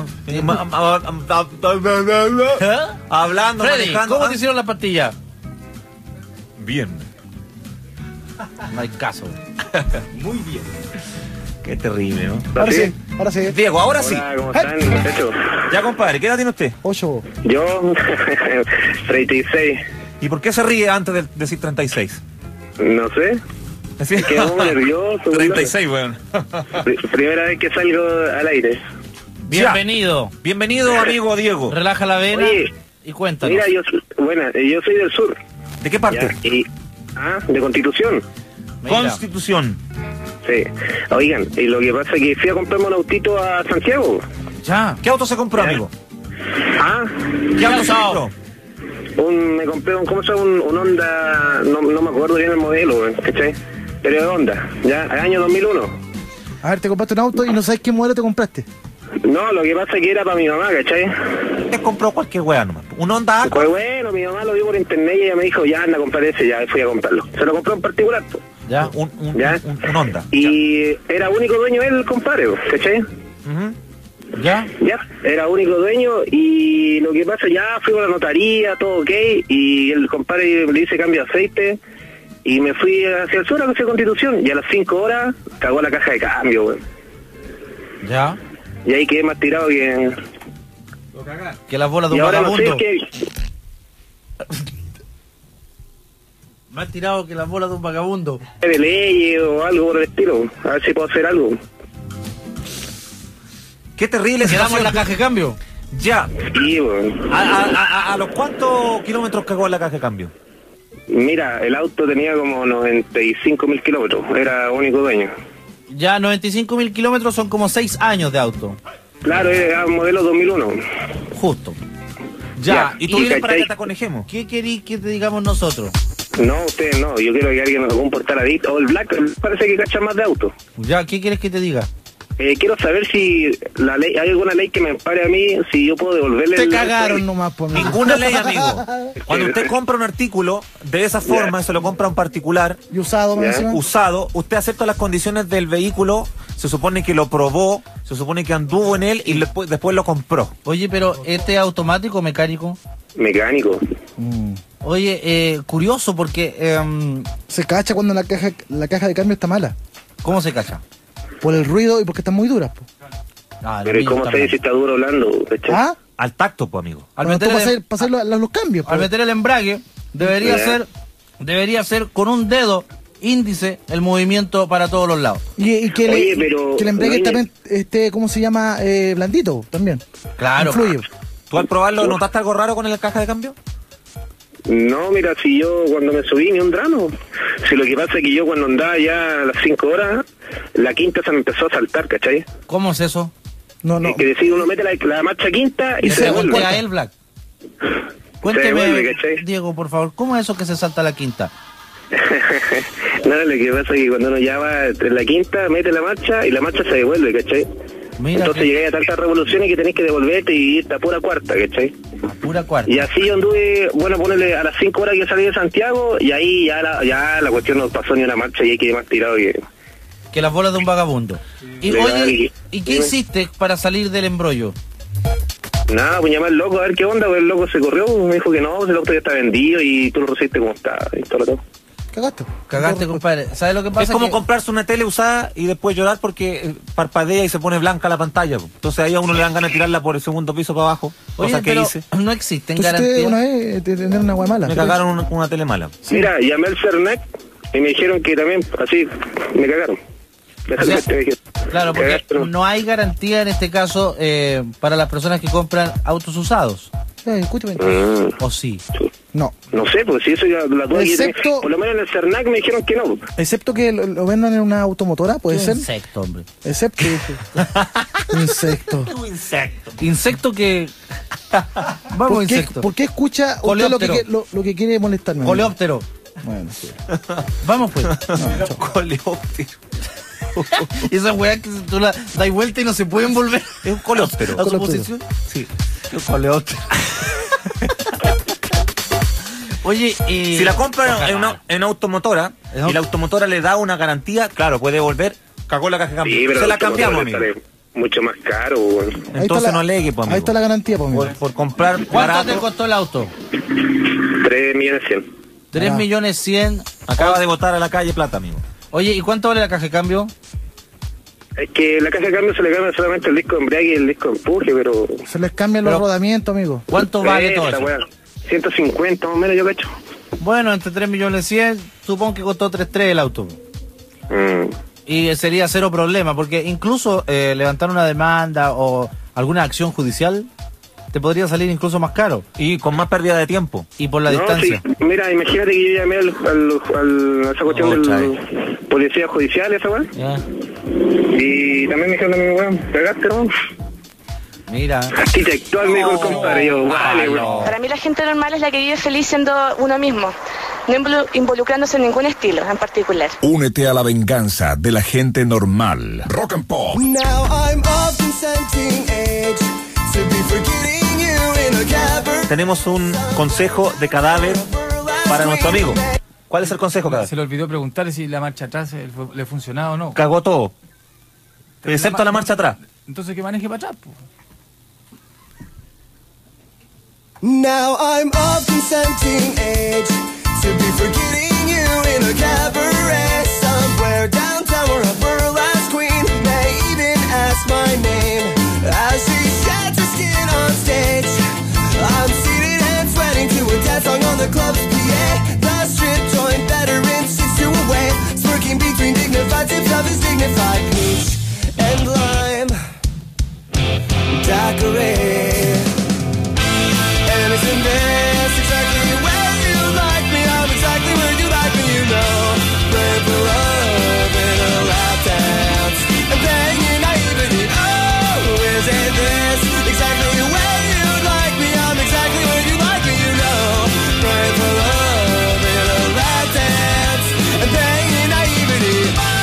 Hablando, Freddy, manejando. ¿cómo te hicieron las pastillas? Bien. No hay caso. Muy bien. Qué terrible, ¿no? Ahora sí. Diego, ahora sí. Hola, ¿cómo están, muchachos? Ya, compadre, ¿qué edad tiene usted? 8. Yo, 36. ¿Y por qué se ríe antes de decir 36? No sé. Quedé muy nervioso. 36, bueno. Primera vez que salgo al aire. Bienvenido. Bienvenido, amigo Diego. Relaja la vena. Oye, y cuéntanos. Mira, yo soy del sur. ¿De qué parte? De Constitución. Mira. Constitución. Sí. Oigan, y lo que pasa es que fui a comprarme un autito a Santiago. Ya. ¿Qué auto se compró, amigo? ¿Qué auto se compró? Me compré un Honda, no me acuerdo bien el modelo, ¿cachai? Pero de Honda, ya, año 2001. A ver, te compraste un auto y no sabes qué modelo te compraste. No, lo que pasa es que era para mi mamá, ¿cachai? Te compró cualquier weá nomás. Un Honda Accord. Pues bueno, mi mamá lo vio por internet y ella me dijo, ya anda a comprar ese, ya fui a comprarlo. Se lo compró en particular, pues. Ya, un Honda. Y era único dueño él, compadre, ¿cachai? ¿Ya? Ya, era único dueño y lo que pasa, ya fuimos a la notaría, todo ok, y el compadre le dice cambio de aceite y me fui hacia el sur, hacia Constitución, y a las 5 horas cagó la caja de cambio, weón. ¿Ya? Y ahí quedé más tirado que... Que las bolas de Y un ahora no vagabundo. sé qué... Más tirado que las bolas de un vagabundo. de ley o algo por el estilo, a ver si puedo hacer algo. Qué terrible ¿Quedamos situación. en la caja de cambio? Ya. Sí, weón. ¿A los cuántos kilómetros cagó en la caja de cambio? Mira, el auto tenía como 95.000 kilómetros, era único dueño. Ya 95.000 kilómetros son como 6 años de auto. Claro, era un modelo 2001. Justo. Ya, ¿Y tú y vienes para cachai- que te aconsejemos? ¿Qué querís que te digamos nosotros? No, ustedes no, yo quiero que alguien nos haga un portaladito, o el Black, parece que cacha más de auto. Ya, ¿qué quieres que te diga? Quiero saber si la ley, hay alguna ley que me ampare a mí, si yo puedo devolverle Te el... cagaron nomás, por mí. Ninguna ley, amigo. Cuando usted compra un artículo de esa forma, se lo compra a un particular, Y usado, me encima. usado, usted acepta las condiciones del vehículo, se supone que lo probó, se supone que anduvo en él y después lo compró. Oye, pero ¿este es automático o mecánico? Mecánico. Oye, curioso porque... Se cacha cuando la caja de cambio está mala. ¿Cómo se cacha? Por el ruido y porque están muy duras. Po. Pero ¿y cómo sé si está duro hablando? ¿cachai? ¿Ah? Al tacto, pues, amigo. Al Cuando meter, tú pasas los cambios. Po. al meter el embrague, debería Ya. ser con un dedo índice el movimiento para todos los lados. Y que, Oye, pero, que el embrague Doña- también esté, ¿cómo se llama? Blandito también. Claro. Influye. ¿Tú al probarlo notaste algo raro con la caja de cambio? No, mira, si yo cuando me subí ni un drano. Si lo que pasa es que yo cuando andaba ya a las 5 horas, la quinta se me empezó a saltar, ¿cachai? ¿Cómo es eso? No, no. Que decir, uno mete la marcha quinta y Le se devuelve. pregunté a él, Black. Cuénteme, devuelve, ¿cachai? Diego, por favor, ¿cómo es eso que se salta a la quinta? Nada, lo que pasa es que cuando uno ya va en la quinta, mete la marcha y la marcha se devuelve, ¿cachai? Mira Entonces que- llegué a tantas revoluciones que tenés que devolverte y irte a pura cuarta, ¿cachai? Pura cuarta. Y así yo anduve, bueno, ponerle a las 5 horas que salí de Santiago y ahí ya la cuestión no pasó ni una marcha y ahí quedé más tirado que... Que las bolas de un vagabundo. Y Legal, oye, ¿y qué dime. hiciste para salir del embrollo? Nada, pues llamar al loco a ver qué onda, pues el loco se corrió, me dijo que no, pues el auto ya está vendido y tú lo recibiste como está y todo lo todo. Cagaste. Cagaste, compadre. ¿Sabes lo que pasa? Es como Que- comprarse una tele usada y después llorar porque parpadea y se pone blanca la pantalla. Po. Entonces ahí a uno le dan ganas de tirarla por el segundo piso para abajo. Oye, Cosa que pero hice. no existen Tú hiciste garantías. una vez de tener una agua mala. Me cagaron una tele mala. Mira, llamé al Cernac y me dijeron que también, así, me cagaron. O sea, claro, porque no hay garantía en este caso para las personas que compran autos usados. Escúchame. ¿O sí? No. No sé, pues si eso ya la tuve que Excepto- tener. Por lo menos en el Cernac me dijeron que no. Excepto que lo vendan en una automotora, puede ¿Qué ser. insecto, hombre? Excepto. Insecto. Insecto que... Vamos, ¿Por qué, insecto. ¿Por qué escucha usted lo que, Coleóptero. lo que quiere molestarme? Coleóptero. Bueno, sí. Vamos, pues. Coleóptero. Esa weá que tú la das vuelta y no se pueden volver Es un coleóptero. a su Coleóptero. posición. Sí. Un coleóptero. Oye, Si la compra en automotora y la automotora le da una garantía, claro, puede volver, cagó la caja de cambio. Sí, pero Se la el automotor cambiamos, le amigo. sale mucho más caro, weón. Ahí está Entonces la- no alegue, pues, Ahí amigo. está la garantía, pues, amigo. Por comprar ¿cuánto barato, te costó el auto? 3.100.000. 3.100.000. acaba de botar a la calle plata, amigo. Oye, ¿y cuánto vale la caja de cambio? Es que la caja de cambio se le cambia solamente el disco de embrague y el disco de empuje, pero... Se les cambian los Pero- rodamientos, amigo. ¿Cuánto vale todo Esa eso? weá, 150 más o menos yo cacho. Bueno, entre 3.100.000, supongo que costó 3.3 el auto. Y sería cero problema, porque incluso levantar una demanda o alguna acción judicial te podría salir incluso más caro. Y con más pérdida de tiempo. Y por la No, distancia. sí, mira, imagínate que yo llamé a esa cuestión del policía judicial, esa weá. Ya. Y también me dijeron a mi weón, cagaste, ¿no? Mira. Arquitectual, me dijo el compadre. Yo, vale, weón. Para mí la gente normal es la que vive feliz siendo uno mismo, no involucrándose en ningún estilo en particular. Únete a la venganza de la gente normal. Rock and Pop. Now I'm of consenting age to be forgetting you in a cavern. Tenemos un consejo de cadáver para nuestro amigo. ¿Cuál es el consejo, cadáver? Se le olvidó preguntarle si la marcha atrás le funcionaba o no. Cagó todo. Excepto la marcha atrás. Entonces que maneje para atrás, po. Now I'm of consenting age to be forgetting you in a cabaret somewhere downtown where a burlesque queen may even ask my name as she sheds her skin on stage. I'm seated and sweating to a dance song on the club's PA. The strip joint veteran sits to away, smirking between dignified tips of his dignified peach and lime daiquiri. And isn't this exactly where you like me? I'm exactly where you like me, you know. Praying for love in a lap dance and banging naivety. Oh, isn't this exactly where you like me? I'm exactly where you like me, you know. Praying for love in a lap dance and banging naivety.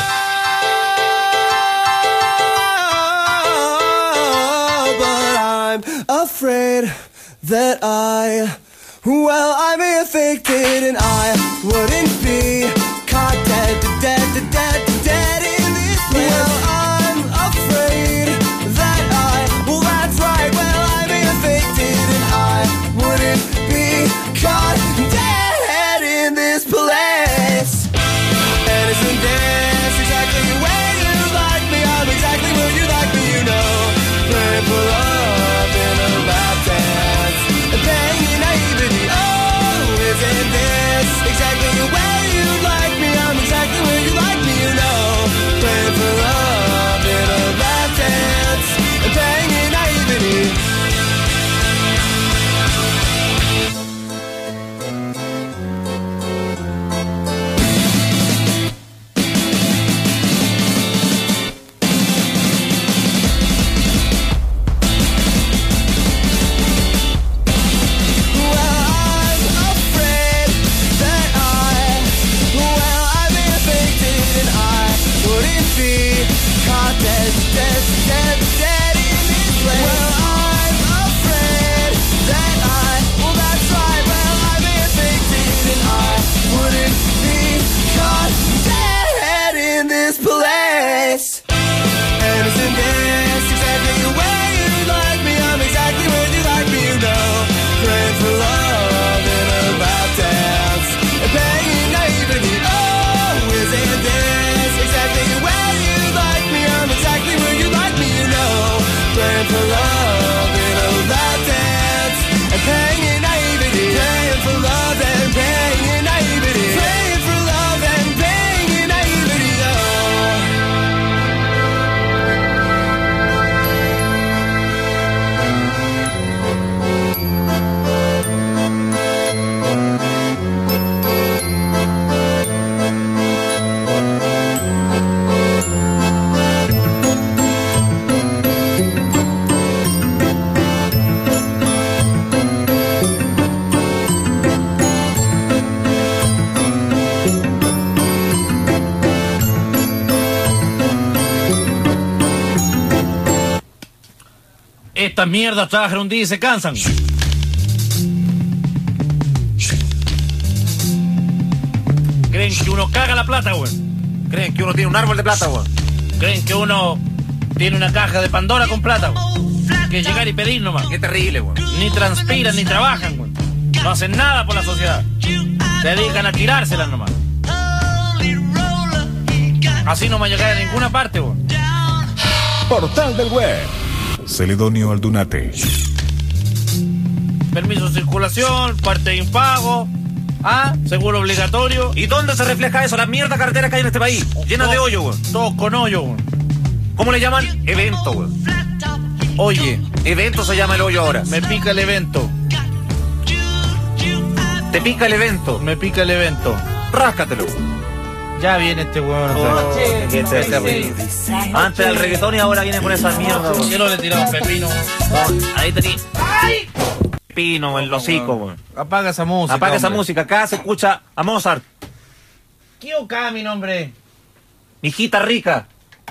Oh, but I'm afraid that I may have faked it and I wouldn't be caught dead in this place. Well, I'm afraid that that's right, well, I may have faked it and I wouldn't be caught dead in this place. And isn't this exactly where you like me? I'm exactly where you like me, you know. Praying for love in a lap dance and banging naivety. Oh, isn't this exactly where you like me? I'm exactly where you like me, you know. Praying for love in a lap dance and banging naivety. Dead in this place. Well, I'm afraid that that's right, well, I may have faked it and I wouldn't be caught dead in this place. And isn't this exactly where you like me? I'm exactly where you like me, you know. Praying for love in a lap dance and banging naivety. Oh, isn't this exactly where you like me? I'm exactly where you like me, you know. Praying for love in a lap dance and banging naivety. Praying for love and banging naivety. Praying for love and banging naivety. Estas mierdas trabajan un día y se cansan. Creen que uno caga la plata, weón. Creen que uno tiene un árbol de plata, weón. Creen que uno tiene una caja de Pandora con plata, weón. Que llegar y pedir nomás. Qué terrible, weón. Ni transpiran, ni trabajan, weón. No hacen nada por la sociedad. Se dedican a tirárselas nomás. Así no va a llegar a ninguna parte, weón. Portal del Web. Celedonio Aldunate. Permiso de circulación, parte de impago, seguro obligatorio. ¿Y dónde se refleja eso? La mierda carretera que hay en este país, llena de hoyo, weón. Todos con hoyo, weón. ¿Cómo le llaman? Evento, weón. Oye, evento se llama el hoyo ahora. Me pica el evento. Te pica el evento. Me pica el evento. Ráscatelo. Ya viene este weón. Antes del reggaetón y ahora viene con esa mierda, weón. Yo no le he tirado pepino. Ahí tení. ¡Ay! Pino en el hocico, weón. Apaga esa música. Apaga esa música. Acá se escucha a Mozart. ¿Qué oca, mi nombre? Mijita rica.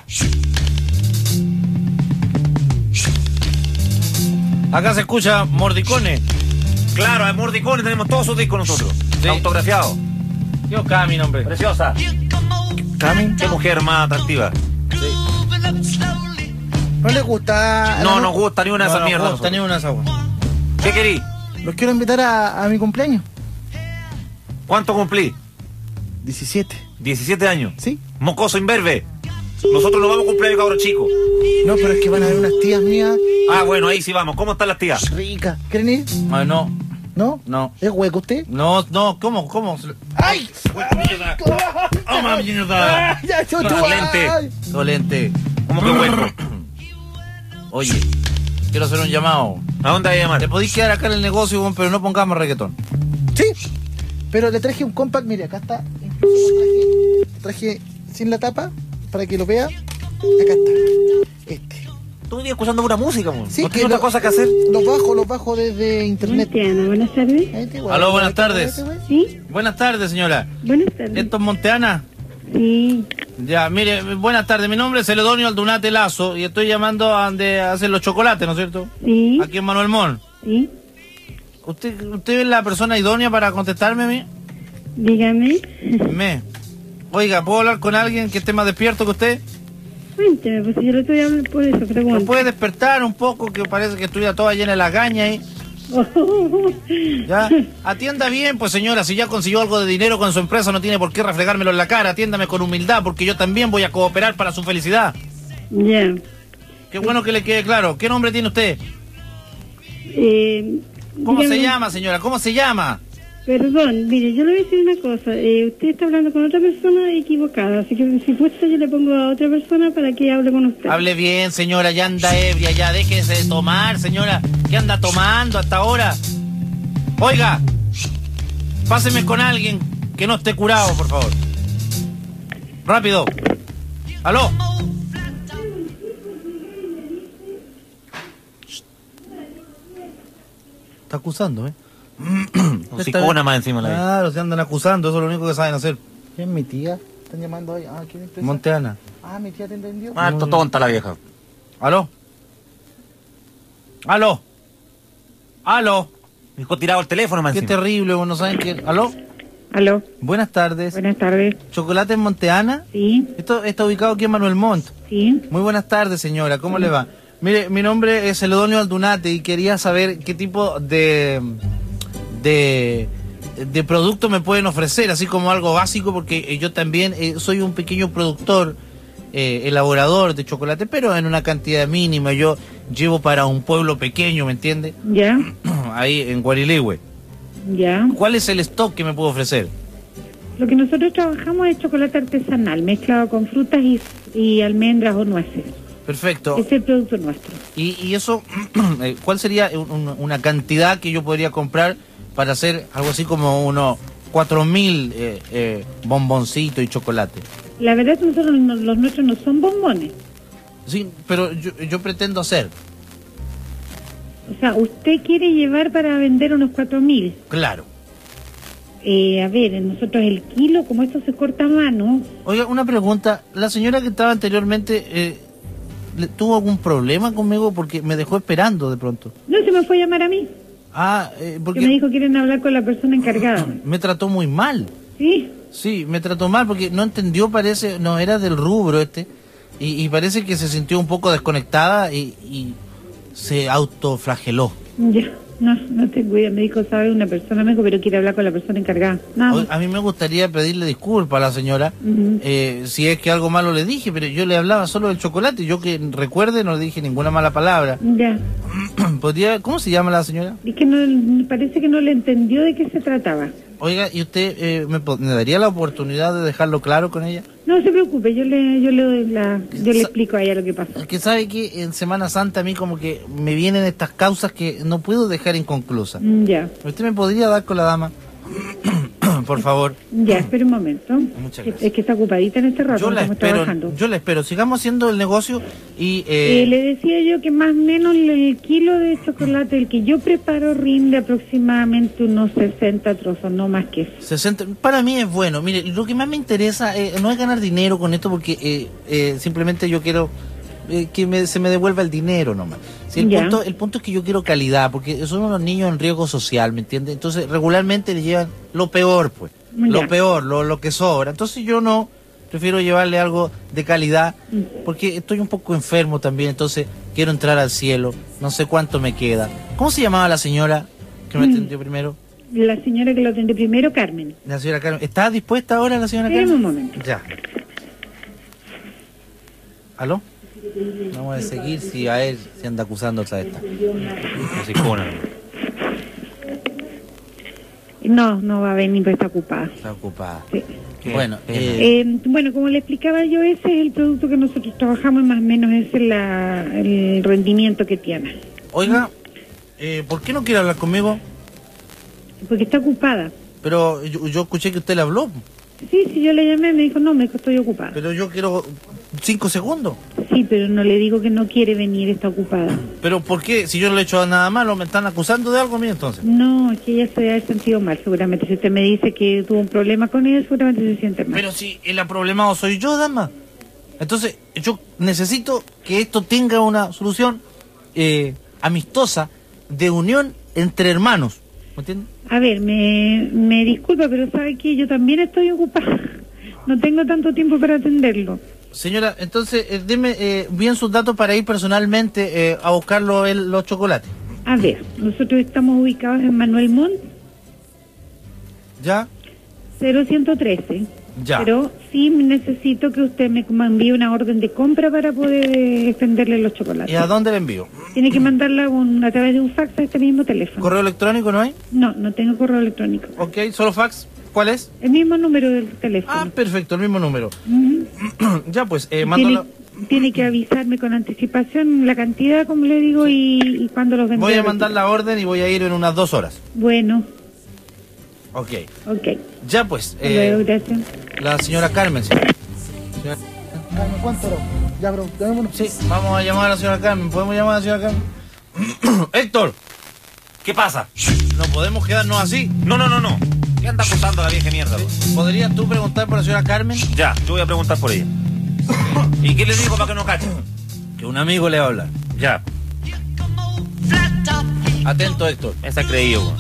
Acá se escucha Mordicone. Claro, a Mordicone tenemos todos sus discos nosotros. Sí. Autografiados. ¿Qué oca, mi nombre? Preciosa. ¿Cami? Qué mujer más atractiva. Sí. ¿No les gusta? No nos gusta ni una de esas mierdas. No nos gusta ni una de esas. ¿Qué querí? Los quiero invitar a mi cumpleaños. ¿Cuánto cumplí? 17. 17 años. Sí. Mocoso imberbe. Nosotros no vamos a cumplir, cabrón chico. No, pero es que van a haber unas tías mías. Ah, bueno, ahí sí vamos. ¿Cómo están las tías? Rica. ¿Quieren ir? Ah, no. ¿No? No. ¿Es hueco usted? No, ¿cómo? ¡Ay! ¡Oh, mierda! ¡Ya, Dolente. Dolente. ¿Cómo que hueco? Oye, quiero hacer un llamado. ¿A dónde hay que llamar? Te podéis quedar acá en el negocio, weón, pero no pongamos reggaetón. Sí. Pero le traje un compact, mire, acá está. Incluso lo traje sin la tapa, para que lo vea. Acá está. Tú venías escuchando pura música, mo. Sí, ¿No tienes otra cosa que hacer? Los bajo desde internet. Buenas tardes. Aló, buenas tardes. ¿Sí? Buenas tardes, señora. Buenas tardes. ¿Esto es Monteana? Sí. Ya, mire, buenas tardes. Mi nombre es Celedonio Aldunate Lazo y estoy llamando a donde hacen los chocolates, ¿no es cierto? Sí. Aquí en Manuel Mon. Sí. ¿Usted es la persona idónea para contestarme a mí? Dígame. Oiga, ¿puedo hablar con alguien que esté más despierto que usted? Cuénteme, pues si yo le estoy hablando por eso, pregunto. ¿Me puede despertar un poco? Que parece que estuviera toda llena de lagaña ahí. Ya, atienda bien, pues señora, si ya consiguió algo de dinero con su empresa, no tiene por qué refregármelo en la cara. Atiéndame con humildad, porque yo también voy a cooperar para su felicidad. Ya. Qué bueno que le quede claro. ¿Qué nombre tiene usted? ¿Cómo dígame. se llama, señora? ¿Cómo se llama? Perdón, mire, yo le voy a decir una cosa. Usted está hablando con otra persona equivocada, así que si gusta yo le pongo a otra persona para que hable con usted. Hable bien, señora, ya anda ebria, ya déjese de tomar, señora. ¿Qué anda tomando hasta ahora? Oiga, páseme con alguien que no esté curado, por favor. Rápido. ¿Aló? Está acusando, ¿eh? Un psicona más encima la vida. Claro, se andan acusando, eso es lo único que saben hacer. ¿Quién es mi tía? ¿Están llamando hoy? Ah, ¿quién es? Monteana. Ah, mi tía te entendió. Harto tonta la vieja. ¿Aló? ¿Aló? ¿Aló? Dijo tirado el teléfono más Qué encima. terrible, vos no saben quién. ¿Aló? Aló. Buenas tardes. Buenas tardes. ¿Chocolate en Monteana? Sí. Esto está ubicado aquí en Manuel Montt. Sí. Muy buenas tardes, señora. ¿Cómo le va? Mire, mi nombre es Celedonio Aldunate y quería saber qué tipo de producto me pueden ofrecer, así como algo básico, porque yo también soy un pequeño productor, elaborador de chocolate, pero en una cantidad mínima. Yo llevo para un pueblo pequeño, ¿me entiende? Ya. Ahí en Guariligüe. Ya. ¿Cuál es el stock que me puedo ofrecer? Lo que nosotros trabajamos es chocolate artesanal, mezclado con frutas y almendras o nueces. Perfecto. Es el producto nuestro. Y eso, ¿cuál sería una cantidad que yo podría comprar para hacer algo así como unos 4.000 bomboncitos y chocolate? La verdad es que nosotros los nuestros no son bombones. Sí, pero yo pretendo hacer. O sea, usted quiere llevar para vender unos 4.000. Claro. A ver, nosotros el kilo, como esto se corta a mano. Oiga, una pregunta. La señora que estaba anteriormente, ¿tuvo algún problema conmigo? Porque me dejó esperando de pronto. No, se me fue a llamar a mí. Ah, porque... Que me dijo que quieren hablar con la persona encargada. Me trató muy mal. ¿Sí? Sí, me trató mal porque no entendió, parece, no era del rubro y parece que se sintió un poco desconectada y se autoflageló. Ya, no tengo idea. Me dijo, ¿sabe? Una persona me dijo, pero quiere hablar con la persona encargada. Nada. A mí me gustaría pedirle disculpas a la señora si es que algo malo le dije, pero yo le hablaba solo del chocolate. Yo que recuerde no le dije ninguna mala palabra. Ya. ¿Cómo se llama la señora? Es que no, parece que no le entendió de qué se trataba. Oiga, ¿y usted me daría la oportunidad de dejarlo claro con ella? No se preocupe, yo le explico a ella lo que pasa. Es que sabe que en Semana Santa a mí como que me vienen estas causas que no puedo dejar inconclusas. Ya. ¿Usted me podría dar con la dama? Por favor. Ya, espere un momento. Muchas gracias. Es que está ocupadita en este rato. Yo la trabajando. espero. Sigamos haciendo el negocio y... le decía yo que más o menos el kilo de chocolate, el que yo preparo, rinde aproximadamente unos 60 trozos, no más que eso. 60, para mí es bueno. Mire, lo que más me interesa no es ganar dinero con esto porque simplemente yo quiero que se me devuelva el dinero nomás. Si el punto es que yo quiero calidad, porque son unos niños en riesgo social, ¿me entiendes? Entonces regularmente le llevan lo peor, pues. Ya. Lo peor, lo que sobra. Entonces yo no prefiero llevarle algo de calidad, porque estoy un poco enfermo también, entonces quiero entrar al cielo, no sé cuánto me queda. ¿Cómo se llamaba la señora que me atendió primero? La señora que lo atendió primero, Carmen. La señora Carmen. ¿Está dispuesta ahora la señora Carmen? Un momento. Ya. ¿Aló? Vamos a seguir si a él se anda acusando otra esta. No va a venir, pero está ocupada. Está ocupada. Sí. Bueno, bueno, como le explicaba yo, ese es el producto que nosotros trabajamos, más o menos ese es el rendimiento que tiene. Oiga, ¿por qué no quiere hablar conmigo? Porque está ocupada. Pero yo escuché que usted le habló. Sí, yo le llamé, me dijo, no, estoy ocupada. Pero yo quiero 5 segundos. Sí, pero no le digo que no quiere venir, está ocupada. ¿Pero por qué? Si yo no le he hecho nada malo, ¿me están acusando de algo a mí entonces? No, es que ella se debe haber sentido mal, seguramente. Si usted me dice que tuvo un problema con ella, seguramente se siente mal. Pero si el problemado soy yo, dama. Entonces, yo necesito que esto tenga una solución amistosa, de unión entre hermanos. ¿Me entiende? A ver, me disculpa, pero ¿sabe qué? Yo también estoy ocupada. No tengo tanto tiempo para atenderlo. Señora, entonces, deme bien sus datos para ir personalmente a buscar los chocolates. A ver, nosotros estamos ubicados en Manuel Montt. ¿Ya? 0113. Ya. Pero sí necesito que usted me envíe una orden de compra para poder extenderle los chocolates. ¿Y a dónde le envío? Tiene que mandarla a través de un fax a este mismo teléfono. ¿Correo electrónico no hay? No tengo correo electrónico. Ok, ¿solo fax? ¿Cuál es? El mismo número del teléfono. Ah, perfecto, el mismo número. Ya pues, mando tiene que avisarme con anticipación la cantidad, como le digo, y cuándo los vendrá. Voy a mandar la orden y voy a ir en unas 2 horas. Bueno. Ok. Ok. Ya pues. Gracias. La señora Carmen, ¿sí? Carmen, ¿cuánto? Ya, bro, llamémonos. Sí, vamos a llamar a la señora Carmen. ¿Podemos llamar a la señora Carmen? Héctor. ¿Qué pasa? No podemos quedarnos así. No. ¿Qué anda acusando a la vieja mierda? ¿Podrías tú preguntar por la señora Carmen? Ya, yo voy a preguntar por ella. ¿Y qué le digo para que no cache? Que un amigo le va a hablar. Ya. Atento, Héctor. Esa ha creído.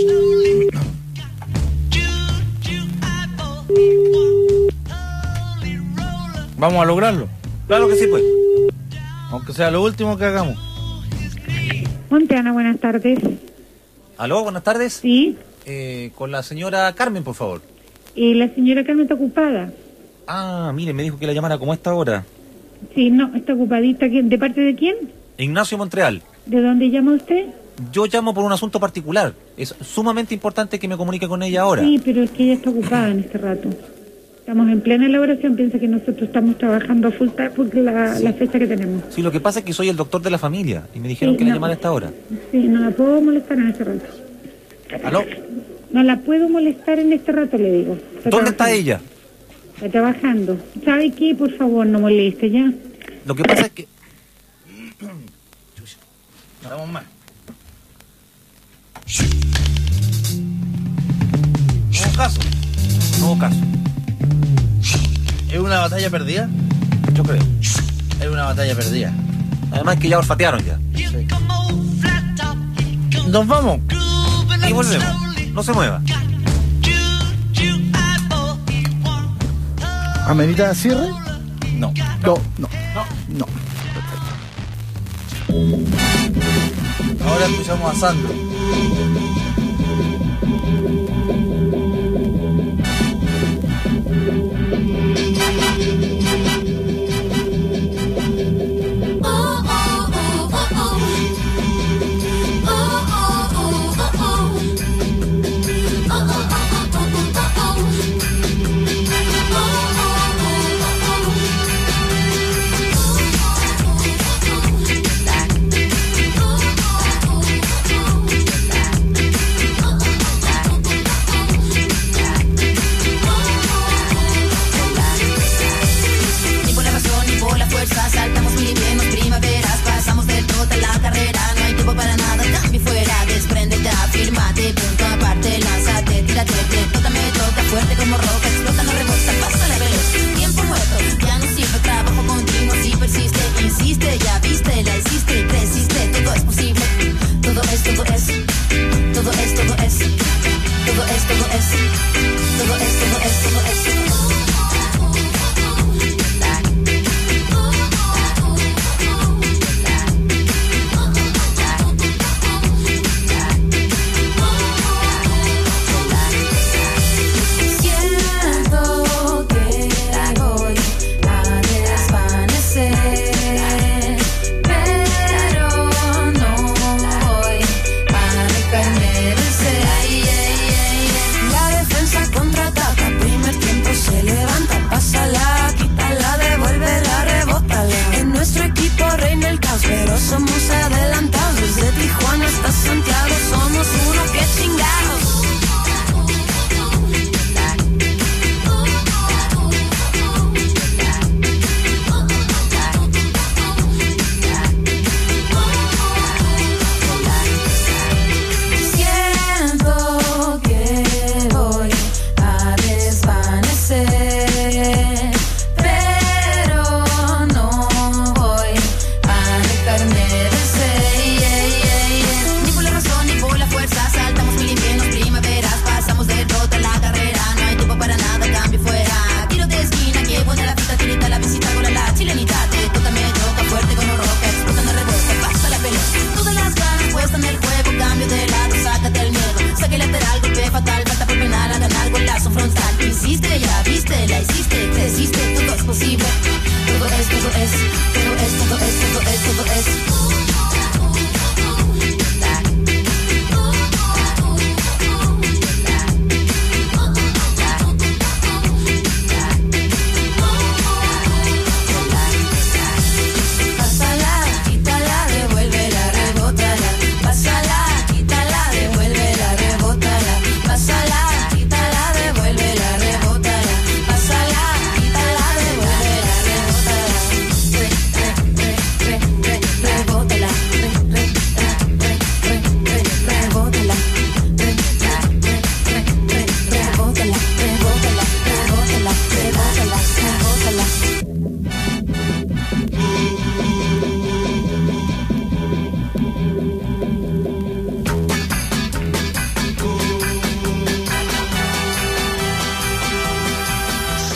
¿Vamos a lograrlo? Claro que sí, pues. Aunque sea lo último que hagamos. Montana, buenas tardes. ¿Aló? Buenas tardes. Sí. Con la señora Carmen, por favor. La señora Carmen está ocupada. Ah, mire, me dijo que la llamara como a esta hora. Sí, no, está ocupadita. ¿De parte de quién? Ignacio Montreal. ¿De dónde llama usted? Yo llamo por un asunto particular. Es sumamente importante que me comunique con ella ahora. Sí, pero es que ella está ocupada en este rato. Estamos en plena elaboración. Piensa que nosotros estamos trabajando a full time porque la fecha que tenemos. Sí, lo que pasa es que soy el doctor de la familia y me dijeron que la llamara a esta hora. Sí, no la puedo molestar en este rato. ¿Aló? No la puedo molestar en este rato, le digo. ¿Dónde está ella? Está trabajando. ¿Sabe qué? Por favor, no moleste ya. Lo que pasa es que... Estamos mal. Nuevo caso. ¿Es una batalla perdida? Yo creo. Es una batalla perdida. Además que ya olfatearon ya. Sí. Nos vamos. Y volvemos. No se mueva. ¿Amerita cierre? No. No. Ahora escuchamos a Sandro. Saltamos muy bien, primaveras, pasamos de toda la carrera. No hay tiempo para nada, cambio fuera. Despréndete, afírmate, punto aparte, lánzate, tírate, tócame, toca fuerte como roca, explota, no rebota, pásale veloz. Tiempo muerto, ya no sirve, trabajo continuo, si persiste, insiste, ya viste, la hiciste, creciste, todo es posible. Todo es, todo es, todo es, todo es, todo es, todo es, todo es, todo es, todo es.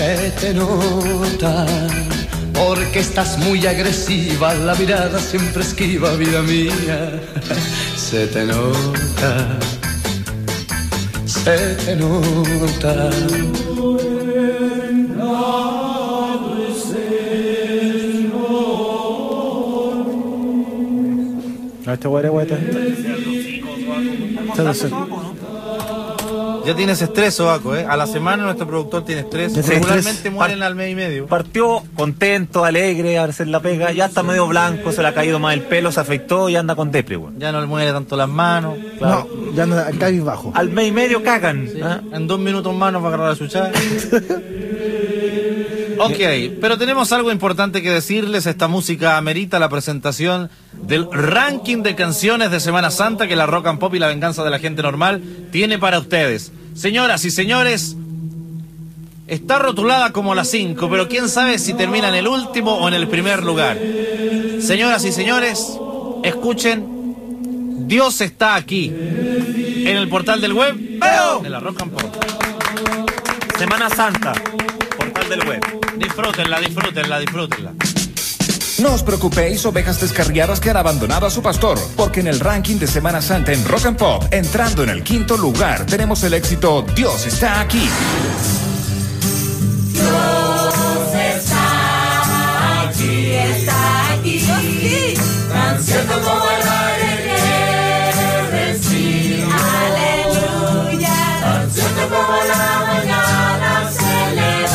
Se te nota, porque estás muy agresiva, la mirada siempre esquiva, vida mía. Se te nota, se te nota. Ya tienes estrés, Sobaco, ¿eh? A la semana nuestro productor tiene estrés. Regularmente mueren al mes y medio. Partió contento, alegre, a hacer la pega, ya está medio blanco, se le ha caído más el pelo, se afectó y anda con depre, güey. Ya no le mueve tanto las manos. Claro. No, ya anda cabizbajo. Al mes y medio cagan. Sí. En 2 minutos más nos va a agarrar la chuchada. Ok, pero tenemos algo importante que decirles. Esta música amerita la presentación del ranking de canciones de Semana Santa que la Rock and Pop y la Venganza de la Gente Normal tiene para ustedes. Señoras y señores, está rotulada como la 5, pero quién sabe si termina en el último o en el primer lugar. Señoras y señores, escuchen, Dios está aquí, en el portal del web de la Rock and Pop. Semana Santa, portal del web. Disfrútenla, disfrútenla, disfrútenla. No os preocupéis, ovejas descarriadas que han abandonado a su pastor, porque en el ranking de Semana Santa en Rock and Pop, entrando en el 5º lugar, tenemos el éxito Dios está aquí. Dios está aquí, está aquí. Tan cierto como el aire que respira. Aleluya. Tan cierto como la mañana se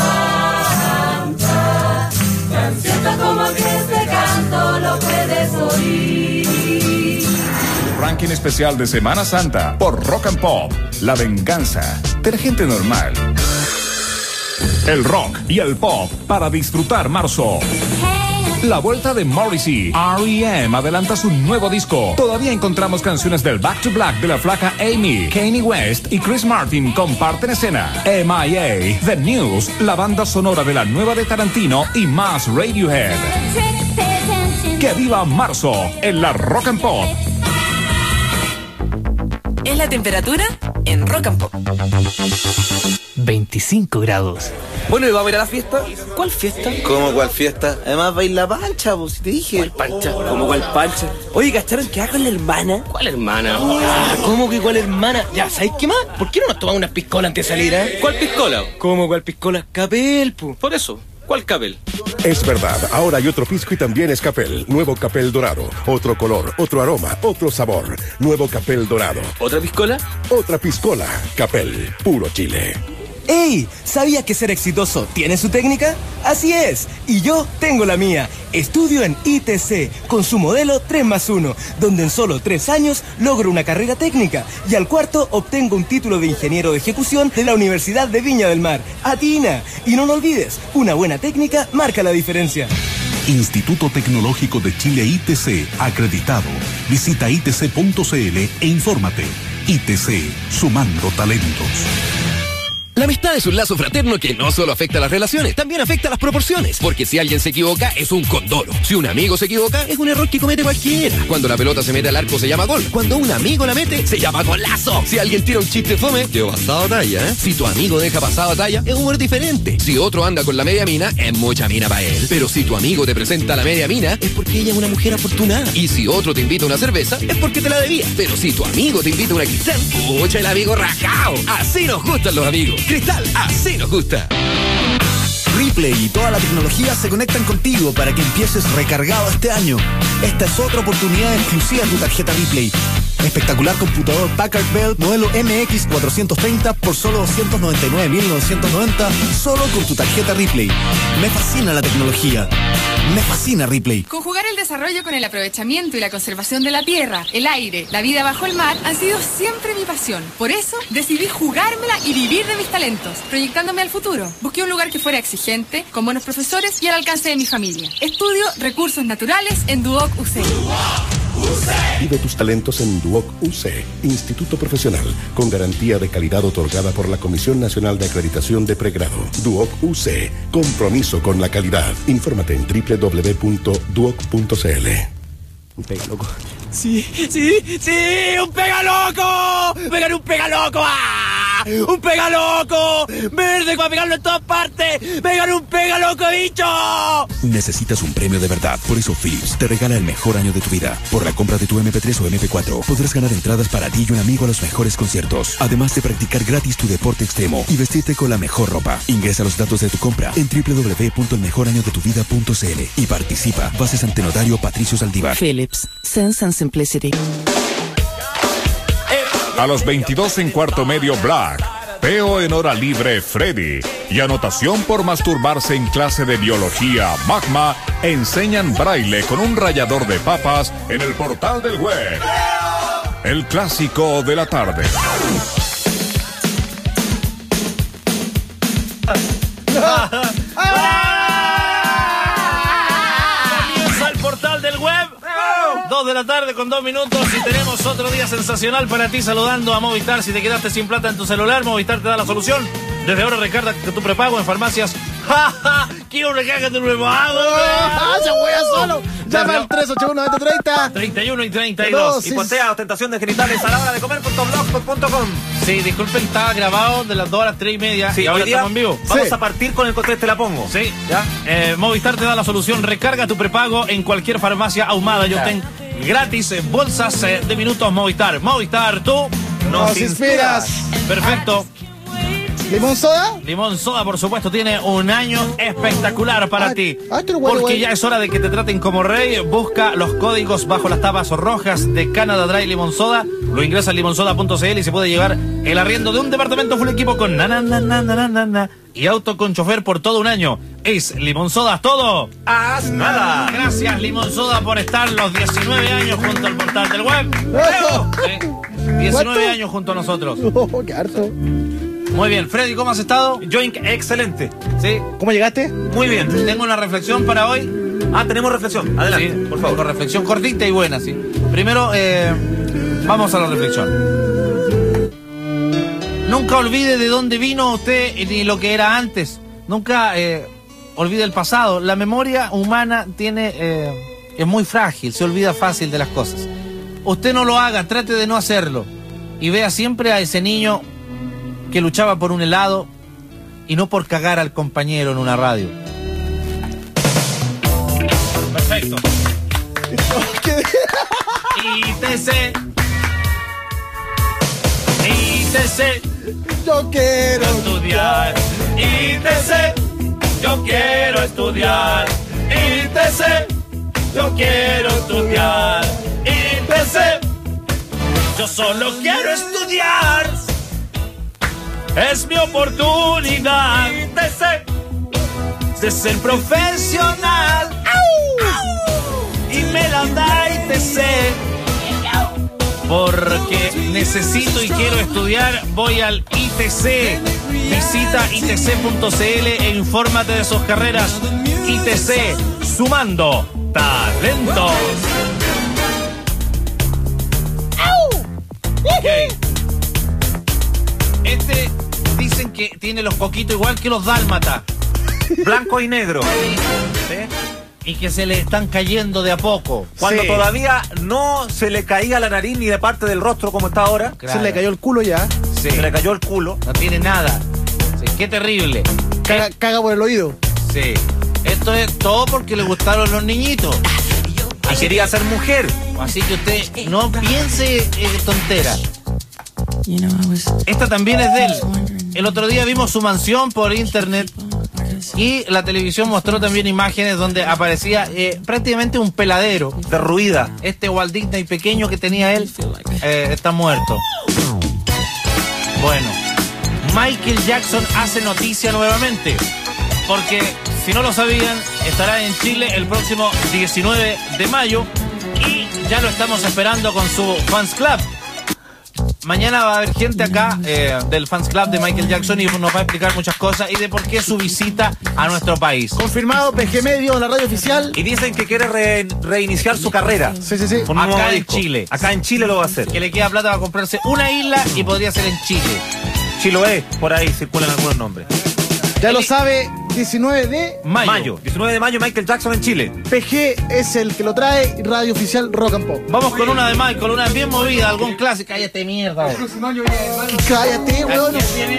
levanta. Tan cierto como que este canto lo puedes oír. Ranking especial de Semana Santa por Rock and Pop, la venganza de la gente normal. El rock y el pop para disfrutar marzo. La vuelta de Morrissey. R.E.M. adelanta su nuevo disco. Todavía encontramos canciones del Back to Black de la flaca Amy. Kanye West y Chris Martin comparten escena. M.I.A., The News, la banda sonora de la nueva de Tarantino y más Radiohead. ¡Que viva marzo en la Rock and Pop! Es la temperatura en Rock and Pop. 25 grados. Bueno, ¿y vamos a ir a la fiesta? ¿Cuál fiesta? ¿Cómo cuál fiesta? Además va a ir la pancha, pues, si te dije. ¿Cuál pancha? ¿Cómo cuál pancha? Oye, ¿cacharon que hago con la hermana? ¿Cuál hermana? Ah, ¿cómo que cuál hermana? Ya, ¿sabes qué más? ¿Por qué no nos tomamos unas piscolas antes de salir, eh? ¿Cuál piscola? ¿Cómo cuál piscola? Capel, pu. Por eso, ¿cuál Capel? Es verdad, ahora hay otro pisco y también es Capel. Nuevo Capel Dorado. Otro color, otro aroma, otro sabor. Nuevo Capel Dorado. ¿Otra piscola? Otra piscola. Capel, puro Chile. ¡Ey! ¿Sabías que ser exitoso tiene su técnica? Así es, y yo tengo la mía. Estudio en ITC con su modelo 3+1, donde en solo 3 años logro una carrera técnica y al cuarto obtengo un título de ingeniero de ejecución de la Universidad de Viña del Mar. ¡Atina! Y no lo olvides, una buena técnica marca la diferencia. Instituto Tecnológico de Chile ITC, acreditado. Visita itc.cl e infórmate. ITC, sumando talentos. La amistad es un lazo fraterno que no solo afecta a las relaciones, también afecta a las proporciones. Porque si alguien se equivoca, es un condoro. Si un amigo se equivoca, es un error que comete cualquiera. Cuando la pelota se mete al arco, se llama gol. Cuando un amigo la mete, se llama golazo. Si alguien tira un chiste fome, quedó pasado talla, ¿eh? Si tu amigo deja pasado talla, es humor diferente. Si otro anda con la media mina, es mucha mina para él. Pero si tu amigo te presenta la media mina, es porque ella es una mujer afortunada. Y si otro te invita a una cerveza, es porque te la debía. Pero si tu amigo te invita a una Cristal, pucha, el amigo rajao. Así nos gustan los amigos. Cristal, así nos gusta. Ripley y toda la tecnología se conectan contigo para que empieces recargado este año. Esta es otra oportunidad exclusiva de tu tarjeta Ripley. Espectacular computador Packard Bell modelo MX430 por solo $299.990 solo con tu tarjeta Ripley. Me fascina la tecnología. Me fascina Ripley. Conjugar el desarrollo con el aprovechamiento y la conservación de la tierra, el aire, la vida bajo el mar han sido siempre mi pasión. Por eso decidí jugármela y vivir de mis talentos, proyectándome al futuro. Busqué un lugar que fuera exigente, con buenos profesores y al alcance de mi familia. Estudio recursos naturales en Duoc UC. Vive tus talentos en Duoc UC, Instituto Profesional, con garantía de calidad otorgada por la Comisión Nacional de Acreditación de Pregrado. Duoc UC, compromiso con la calidad. Infórmate en www.duoc.cl. Un pega loco. Sí, un pega loco. Pegar un pega loco. ¡Ah! ¡Un pega loco! ¡Verde para pegarlo en todas partes! ¡Pegan un pega loco, bicho! Necesitas un premio de verdad. Por eso Philips te regala el mejor año de tu vida. Por la compra de tu MP3 o MP4 podrás ganar entradas para ti y un amigo a los mejores conciertos. Además de practicar gratis tu deporte extremo y vestirte con la mejor ropa. Ingresa los datos de tu compra en www.elmejorañodetuvida.cl y participa. Bases ante notario Patricio Saldívar. Philips. Sense and Simplicity. A los 22 en cuarto medio Black. Peo en hora libre Freddy. Y anotación por masturbarse en clase de biología Magma. Enseñan braille con un rallador de papas en el portal del web. El clásico de la tarde. Comienza el portal del web. 2 de la tarde con 2 minutos y tenemos otro día sensacional para ti, saludando a Movistar. Si te quedaste sin plata en tu celular, Movistar te da la solución. Desde ahora recarga tu prepago en farmacias. ¡Ja, ja! ¡Quiero recarga tu prepago! ¡Se juega solo! Llama al 381-2030 31 y 32. Y postea ostentación de genitales a la hora de comer.blogspot.com. Sí, disculpen, estaba grabado de las 2 a las 3:30. Sí, y ahora hoy día estamos en vivo. Vamos a partir con el contest, te la pongo. Sí, ya. Movistar te da la solución. Recarga tu prepago en cualquier farmacia ahumada. Yo tengo gratis bolsas de minutos Movistar. Movistar, tú nos inspiras. Perfecto. ¿Limón soda? Limón soda, por supuesto, tiene un año espectacular para ti. Porque ya es hora de que te traten como rey. Busca los códigos bajo las tapas rojas de Canada Dry Limón Soda. Lo ingresa a limonsoda.cl y se puede llevar el arriendo de un departamento full equipo con y auto con chofer por todo un año. Es Limón Soda, todo. ¡Haz nada! Gracias, Limón Soda, por estar los 19 años junto al portal del web. 19 años junto a nosotros. ¡Qué harto! Muy bien, Freddy, ¿cómo has estado? Yo excelente. ¿Sí? ¿Cómo llegaste? Muy bien. Tengo una reflexión para hoy. Tenemos reflexión. Adelante, sí, por favor. Tengo reflexión cortita y buena, sí. Primero, vamos a la reflexión. Nunca olvide de dónde vino usted ni lo que era antes. Nunca olvide el pasado. La memoria humana es muy frágil, se olvida fácil de las cosas. Usted no lo haga, trate de no hacerlo. Y vea siempre a ese niño que luchaba por un helado y no por cagar al compañero en una radio. Perfecto. ITC. Yo quiero estudiar. ITC. Yo quiero estudiar. ITC. Yo quiero estudiar. ITC. Yo solo quiero estudiar. Es mi oportunidad de ser profesional. Y me la da ITC. Porque necesito y quiero estudiar, voy al ITC. Visita itc.cl e infórmate de sus carreras. ITC, sumando talentos. Okay. Dicen que tiene los coquitos igual que los dálmatas. Blanco y negro. ¿Sí? Y que se le están cayendo de a poco. Cuando todavía no se le caía la nariz ni de parte del rostro como está ahora. Claro. Se le cayó el culo ya. Sí. Se le cayó el culo. No tiene nada. Sí, qué terrible. Caga por el oído. Sí. Esto es todo porque le gustaron los niñitos. Y quería ser mujer. Así que usted no piense tontera. Esta también es de él. El otro día vimos su mansión por internet y la televisión mostró también imágenes donde aparecía prácticamente un peladero. Derruida. Este Walt Disney pequeño que tenía él está muerto. Bueno, Michael Jackson hace noticia nuevamente. Porque, si no lo sabían, estará en Chile el próximo 19 de mayo y ya lo estamos esperando con su Fans Club. Mañana va a haber gente acá del Fans Club de Michael Jackson y nos va a explicar muchas cosas y de por qué su visita a nuestro país. Confirmado, PG Medio, la radio oficial. Y dicen que quiere reiniciar su carrera. Sí. Acá en Chile. Acá en Chile lo va a hacer. Que le queda plata para comprarse una isla y podría ser en Chile. Chiloé, por ahí circulan algunos nombres. Ya lo sabe, 19 de mayo. 19 de mayo, Michael Jackson en Chile. PG es el que lo trae y Radio Oficial Rock and Pop. Vamos con una de Michael, una bien movida, algún clásico. Cállate, mierda. Cállate, weón.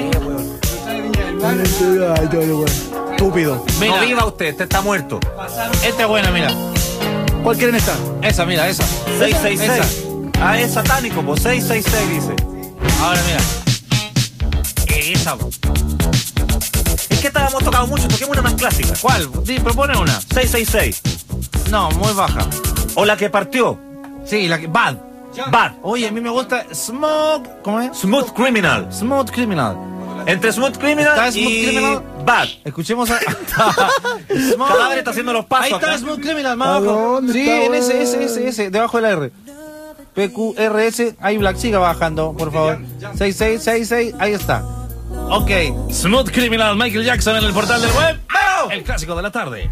Estúpido. Mira. No viva usted está muerto. Esta es buena, mira. ¿Cuál quieren esta? Esa, mira, esa. 666. Ah, es satánico, pues 666 dice. Ahora mira. Esa. Es que hemos tocado mucho, toquemos una más clásica. ¿Cuál? Propone una. 666. No, muy baja. O la que partió. Sí, la que... Bad. Bad. Oye, a mí me gusta Smoke... ¿Cómo es? Smooth Criminal. Smooth Criminal. Entre Smooth Criminal y Bad. Escuchemos a... Cadáver está haciendo los pasos. Ahí está acá. Smooth Criminal, más abajo. Sí, en ese, debajo de la R. PQRS, ahí Black, siga bajando, por favor. 6666, ahí está. Ok. Smooth Criminal, Michael Jackson en el portal del web. ¡Vamos! El clásico de la tarde.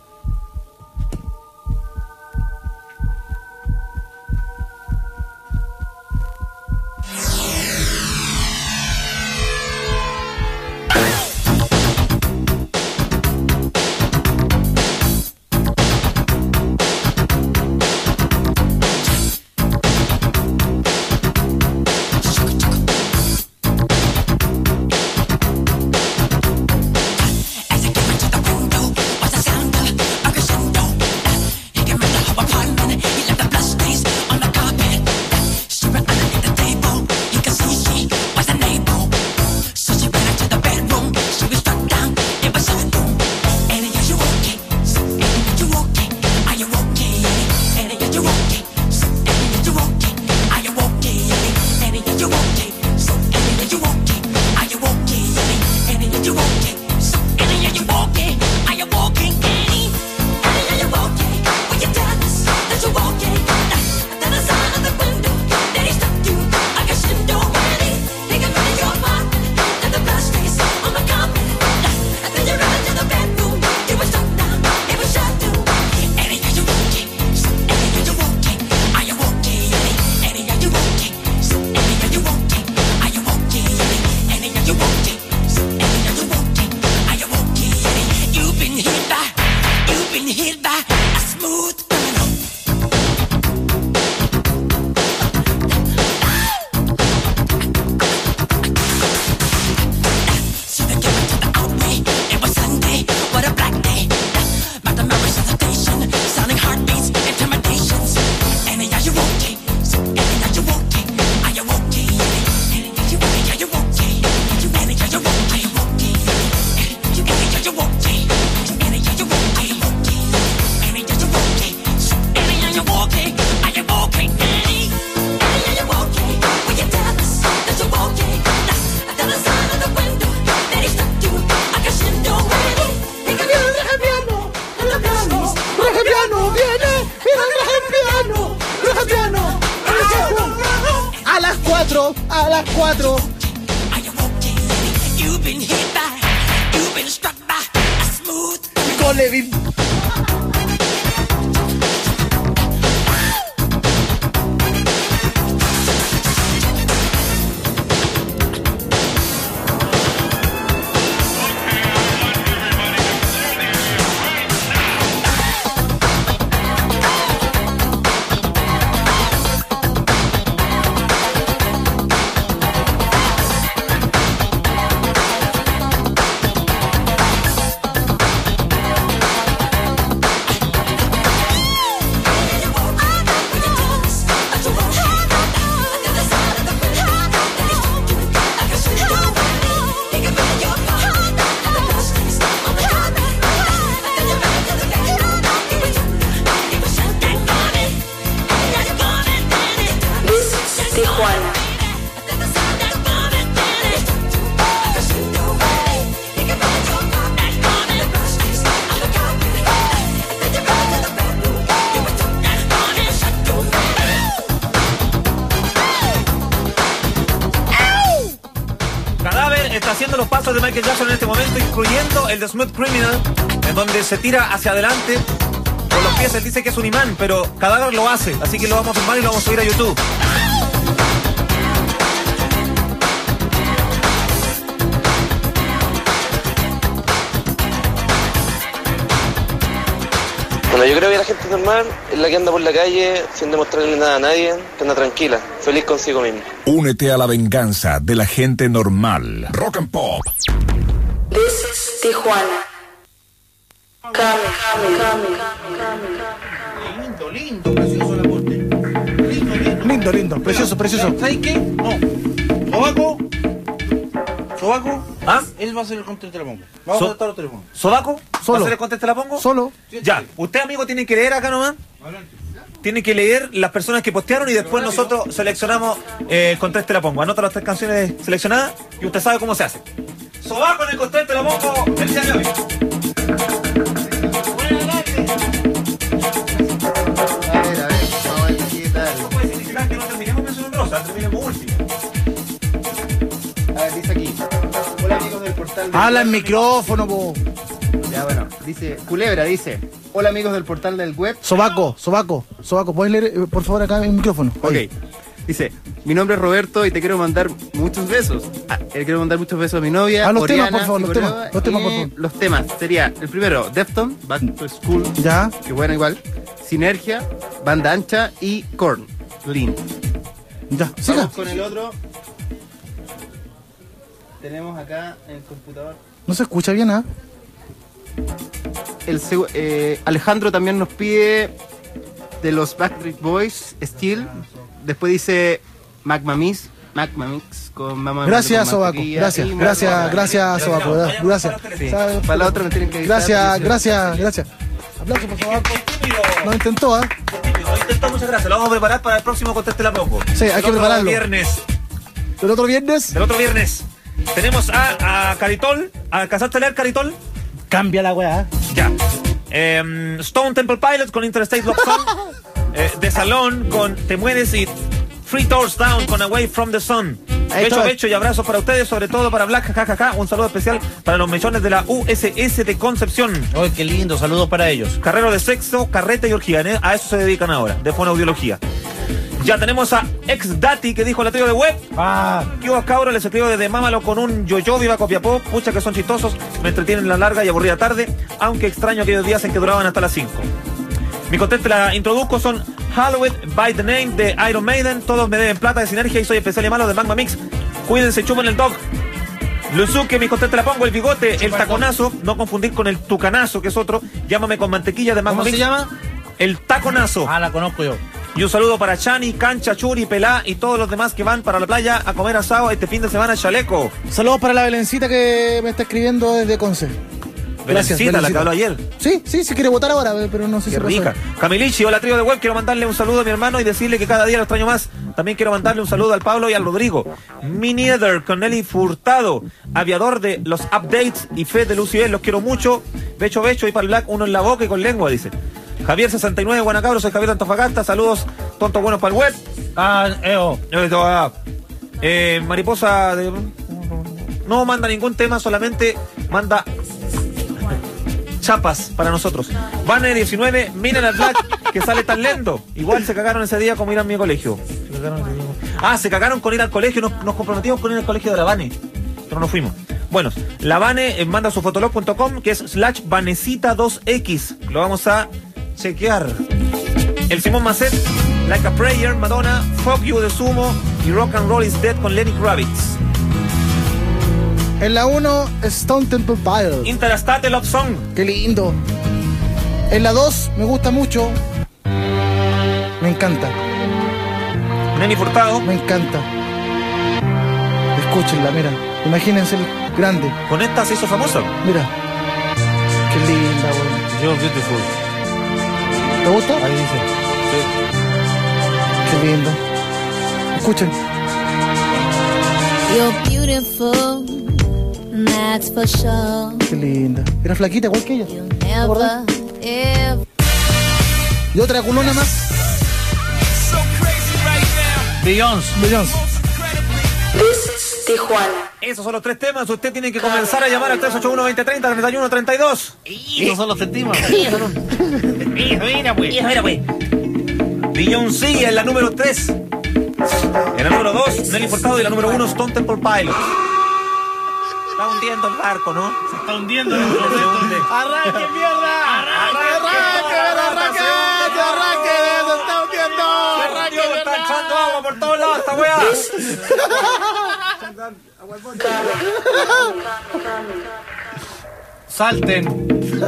A las 4. Con Levin. Está haciendo los pasos de Michael Jackson en este momento, incluyendo el de Smooth Criminal, en donde se tira hacia adelante con los pies. Él dice que es un imán, pero Cadáver lo hace, así que lo vamos a filmar y lo vamos a subir a YouTube. yo creo que la gente normal es la que anda por la calle sin demostrarle nada a nadie, que anda tranquila, feliz consigo mismo. Únete a la venganza de la gente normal. Rock and Pop. This is Tijuana. Lindo, precioso el aporte. Lindo, precioso. ¿Sabes qué? No. Sobaco. ¿Ah? Él va a hacer el conteste la pongo. Vamos a tratar los teléfonos. ¿Sobaco? Solo. ¿Va a hacer el conteste la pongo? Solo. Ya. Usted, amigo, tiene que leer acá nomás. Tiene que leer las personas que postearon y después nosotros seleccionamos el conteste la pongo. Anota las 3 canciones seleccionadas y usted sabe cómo se hace. Sobaco en el conteste la pongo el día de hoy. Eso puede significar que no terminemos mención rosa, terminemos último. A ver, dice aquí. Hola amigos del portal del Habla web. en micrófono, po. Ya, bueno, dice, Culebra dice, hola amigos del portal del web. Sobaco, ¿puedes leer, por favor, acá en el micrófono? Ahí. Ok. Dice, mi nombre es Roberto y te quiero mandar muchos besos. Le quiero mandar muchos besos a mi novia. Los Oriana, temas, por favor, los temas, por favor. Los temas sería, el primero, Defton, Back to School. Ya. Que bueno, igual. Sinergia, Banda Ancha y Korn, Lean. Ya, siga. Vamos con el otro. Tenemos acá en el computador. No se escucha bien, ¿ah? Alejandro también nos pide de los Backstreet Boys, Steel. Después dice Magma Mix con Mamá. Gracias, Sobaco. Gracias, Sobaco. Gracias. Sí. Para la otra me tienen que editar. Gracias. Aplausos por Sobaco. Lo intentó, ¿ah? Lo intentó, muchas gracias. Lo vamos a preparar para el próximo conteste la pongo. Sí, hay que prepararlo. ¿Del otro viernes? Tenemos a Caritol. ¿Alcanzaste a leer Caritol? Cambia la weá. Ya. Stone Temple Pilots con Interstate Love Song. De Salón con Te Mueres y Three Doors Down con Away from the Sun. Becho y abrazos para ustedes, sobre todo para Black, jajaja. Un saludo especial para los mechones de la USS de Concepción. ¡Ay, qué lindo! Saludos para ellos. Carrero de sexo, carrete y orgía. A eso se dedican ahora, de fonoaudiología. Ya tenemos a Ex-Dati que dijo la trío de web. ¿Qué hubo, cabros? Les escribo desde Mámalo con un yo-yo, viva Copiapó. Pucha que son chistosos, me entretienen la larga y aburrida tarde, aunque extraño aquellos días en que duraban hasta las 5. Mi conteste la introduzco son Halloween by the Name de Iron Maiden. Todos me deben plata de Sinergia y soy especial y malo de Magma Mix. Cuídense, chupen el dog. Luzuke, mi conteste la pongo, el bigote, el taconazo. No confundir con el tucanazo, que es otro. Llámame con mantequilla de Magma Mix. ¿Cómo se llama? El taconazo. La conozco yo. Y un saludo para Chani, Cancha, Churi, Pelá y todos los demás que van para la playa a comer asado este fin de semana, chaleco. Saludos para la Belencita que me está escribiendo desde Conce. Belencita, la que habló ayer. Sí, se quiere votar ahora, pero no sé Qué si rica. Camilichi, hola trío de web, quiero mandarle un saludo a mi hermano y decirle que cada día lo extraño más. También quiero mandarle un saludo al Pablo y al Rodrigo. Mini Eder, con Nelly Furtado, aviador de los updates y Fed de Luciel, los quiero mucho. Becho y para el Black, uno en la boca y con lengua, dice. Javier 69, Guanacabro, soy Javier de Antofagasta, saludos, tontos buenos para el web. Mariposa de... No manda ningún tema, solamente manda chapas para nosotros. Vane 19, miren al Black que sale tan lento. Igual se cagaron ese día como ir a mi colegio. Se cagaron con ir al colegio, nos comprometimos con ir al colegio de la Vane, pero no fuimos. Bueno, la Vane manda su fotolog.com que es /Vanecita2X. Lo vamos a chequear. El Simón Macet, Like a Prayer, Madonna, Fuck You de Sumo y Rock and Roll is Dead con Lenny Kravitz. En la 1, Stone Temple Pilots. Interstate Love Song. Qué lindo. En la 2, me gusta mucho. Me encanta. Lenny Furtado. Me encanta. Escúchenla, mira. Imagínense el grande. Con esta se hizo famosa. Mira. Qué linda, güey. You're beautiful. ¿Te gusta? Ahí dice. Sí. Qué lindo. Escuchen. You're beautiful, that's for sure. Qué linda. Era flaquita igual que ella. ¿Te acordás? Y otra culona más. Beyoncé. Tijuana. Esos son los 3 temas. Usted tiene que comenzar a llamar al 381-2030-3132. Esos son los temas. Mira, pues. Beyoncé en la número 3. En la número 2, Nelly Furtado. Y la número 1, Stone Temple Pilots. Está hundiendo el barco, ¿no? Se está hundiendo. ¡Arranque, mierda! ¡Arranque! Está echando agua por todos lados esta weá. Salten.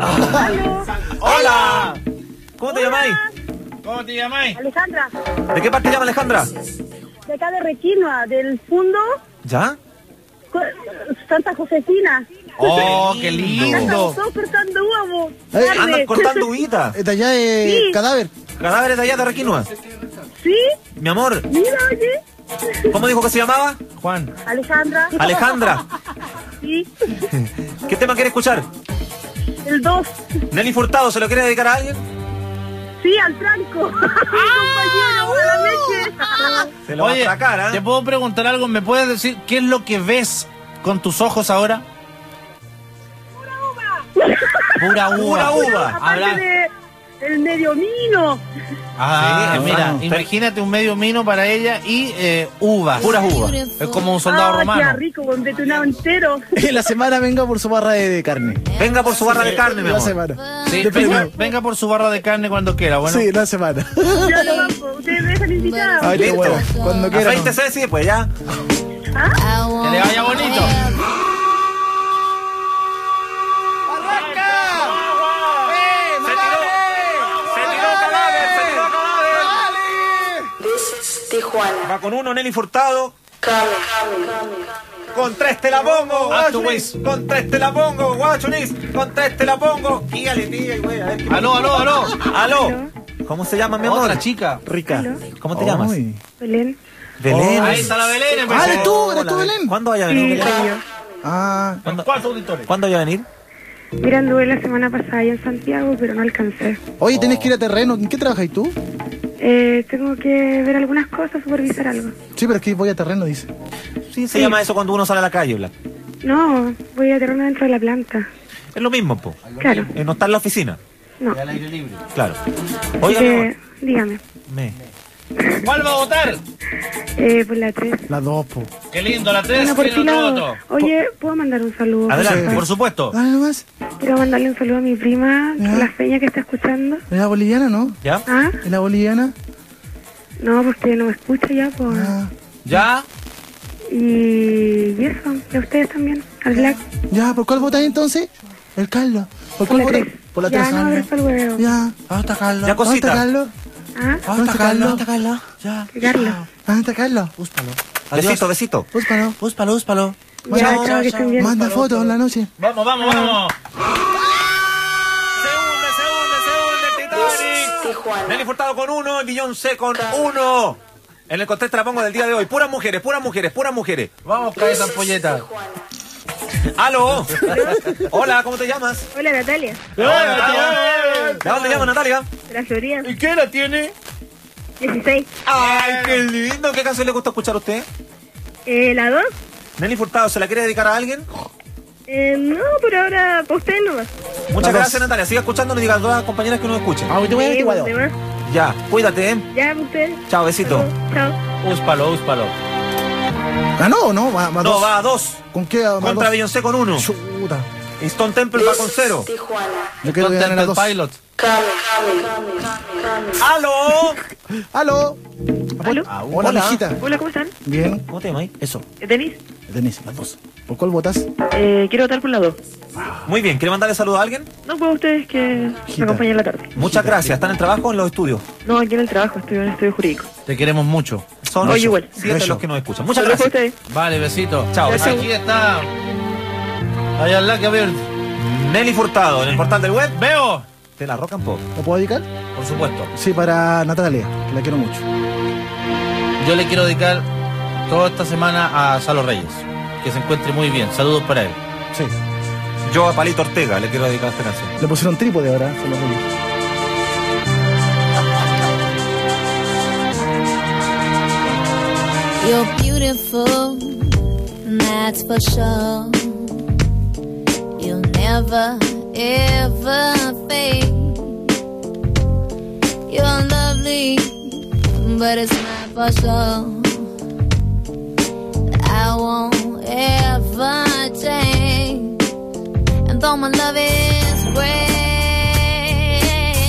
Hola. ¿Cómo te llamáis? ¿Cómo te llamáis? Alejandra, ¿De qué parte llama Alejandra? de acá de Requinoa, del fondo ¿Ya? Santa Josefina. Oh, qué lindo. Estamos cortando huevos. Andan cortando uvita. De allá de Sí. cadáver. Cadáveres de allá de Requinoa. ¿Sí? Mi amor, Mira, oye. ¿cómo dijo que se llamaba? Juan. Alejandra. Alejandra. Sí, ¿Qué tema quiere escuchar? el 2. Nelly Furtado, ¿se lo quiere dedicar a alguien? Sí, al Franco. Compañero, a la leche. Se lo va a Oye, atracar, ¿eh? ¿te puedo preguntar algo? ¿Me puedes decir qué es lo que ves con tus ojos ahora? Pura uva. Pura uva. Aparte Habrá- de el medio mino. Ah, Sí, mira, hermano. imagínate un medio mino para ella y uvas. Puras uvas. Es como un soldado Qué romano. rico, con betunado entero. En la semana venga por su barra de carne. Venga por su barra de carne, mi La amor. semana. Sí, De venga, premio. venga por su barra de carne cuando quiera, bueno. Sí, la semana. Ya lo vamos, ustedes me dejan invitados. Ay, qué Listo. bueno. Cuando quiera. Afeítese, sí, pues ya. Que le vaya bonito. Tijuana. Va con uno, Nelly Furtado. Con tres te la pongo, guachunis. Con tres te la pongo, guachunis. Con tres te la pongo. Guíale, tía, güey. A ver qué- Aló, aló, aló. Aló. ¿Cómo se llama, mi amor? Otra chica. Rica. Aló. ¿Cómo te llamas? Ay. Belén. Belén. Ahí está la Belén. empezó. Ah, ¿eres tú? ¿Eres Hola, tú, Belén? ¿Cuándo vaya a Sí, venir? soy Belén? yo. Ah, ¿Cuántos auditores? ¿Cuándo vaya a venir? Mira, anduve la semana pasada ahí en Santiago, pero no alcancé. oye, tenés que ir a terreno. ¿En qué trabajas tú? Tengo que ver algunas cosas, supervisar algo. Sí, pero es que voy a terreno, dice. Sí, se llama eso cuando uno sale a la calle, Bla. No, voy a terreno dentro de la planta. Es lo mismo, po. Claro, No está en la oficina. no. Al aire libre. Claro. Oiga, mi amor. Dígame, ¿Cuál va a votar? por la 3. Las dos, po. Qué lindo, la 3 Bueno, por tiene ti otro la... voto. Oye, ¿puedo mandar un saludo? Adelante, Por favor? Por supuesto. Dale nomás. Quiero mandarle un saludo a mi prima, Ya. la Feña, que está escuchando. ¿Es la boliviana, no? ¿Ya? ¿Ah? ¿Es la boliviana? No, pues que no me escucha ya, pues. Ah, ¿Ya? Y eso, y a ustedes también, al Black. ya, ¿por cuál votáis entonces? El Carlos. ¿Por Por cuál la votáis? 3. Por la Ya, 3. no, pero está el huevo. Ya. ¿Dónde está Carlos? Ya, ¿Dónde cosita. está Carlos? ¿Ah? ¿Dónde está Carlos? Carlos? Ya. ¿Qué Carlos? ¿Dónde está Carlos? Búscalo. Besito, besito. Búscalo. Búscalo, búscalo. Ya, chao, que estén bien. Manda fotos en la noche. Vamos, vamos, vamos. Se hunde el Titanic. Tijuana. Nelly Furtado con uno, y Beyoncé con uno. En el contexto la pongo del día de hoy. Puras mujeres, puras mujeres, puras mujeres. Vamos, cabeza ampolleta. ¡Aló! Hola, ¿cómo te llamas? Hola, Natalia. ¿De dónde llamas, Natalia? De la Florida. ¿Y qué la tiene? 16. ¡Ay, qué lindo! ¿Qué canción le gusta escuchar a usted? ¿La 2? Nelly Furtado, ¿se la quiere dedicar a alguien? No, por ahora, para ustedes nomás. Muchas gracias, Natalia. Siga escuchando y diga a todas las compañeras que nos escuchen. Ah, te voy a ver, Pues, de más. Ya, cuídate, ¿eh? Ya, para ustedes. Chao, besito. Chao. Úspalo, úspalo. ¿Ganó o no? Va No, dos. va a dos. ¿Con qué? Va Contra dos. Beyoncé con uno. Chuta. Y Stone Temple va con cero. Tijuana. Yo quiero que ganen las dos. Pilot. ¡Aló! ¡Aló! ¿Aló? Hola, Hola. mijita. Hola, ¿cómo están? Bien. ¿Cómo te llamas? Eso. ¿Denis? Denis, las dos. ¿Por cuál votas? Quiero votar por la 2. Muy bien, ¿quiere mandarle saludo a alguien? No, puedo ustedes que me acompañen en la tarde. Muchas gracias. ¿Están en trabajo o en los estudios? No, aquí en el trabajo, estoy en el estudio jurídico. Te queremos mucho. Son Oye, igual. 7 los que nos escuchan. Muchas Saludos gracias. para ustedes. Vale, besito. Chao, besito. Aquí está. Allá al que ver. Nelly Furtado, en el portal del web. Veo. Te la rocan poco. ¿Lo puedo dedicar? Por supuesto. Sí, para Natalia, que la quiero mucho. Yo le quiero dedicar toda esta semana a Salo Reyes. Que se encuentre muy bien. Saludos para él. Sí. Yo a Palito Ortega le quiero dedicar esta canción. Le pusieron trípode ahora, se lo juro. You're beautiful, that's for sure. You'll never, ever fade. You're lovely, but it's not for sure. I won't ever change. And though my love is great,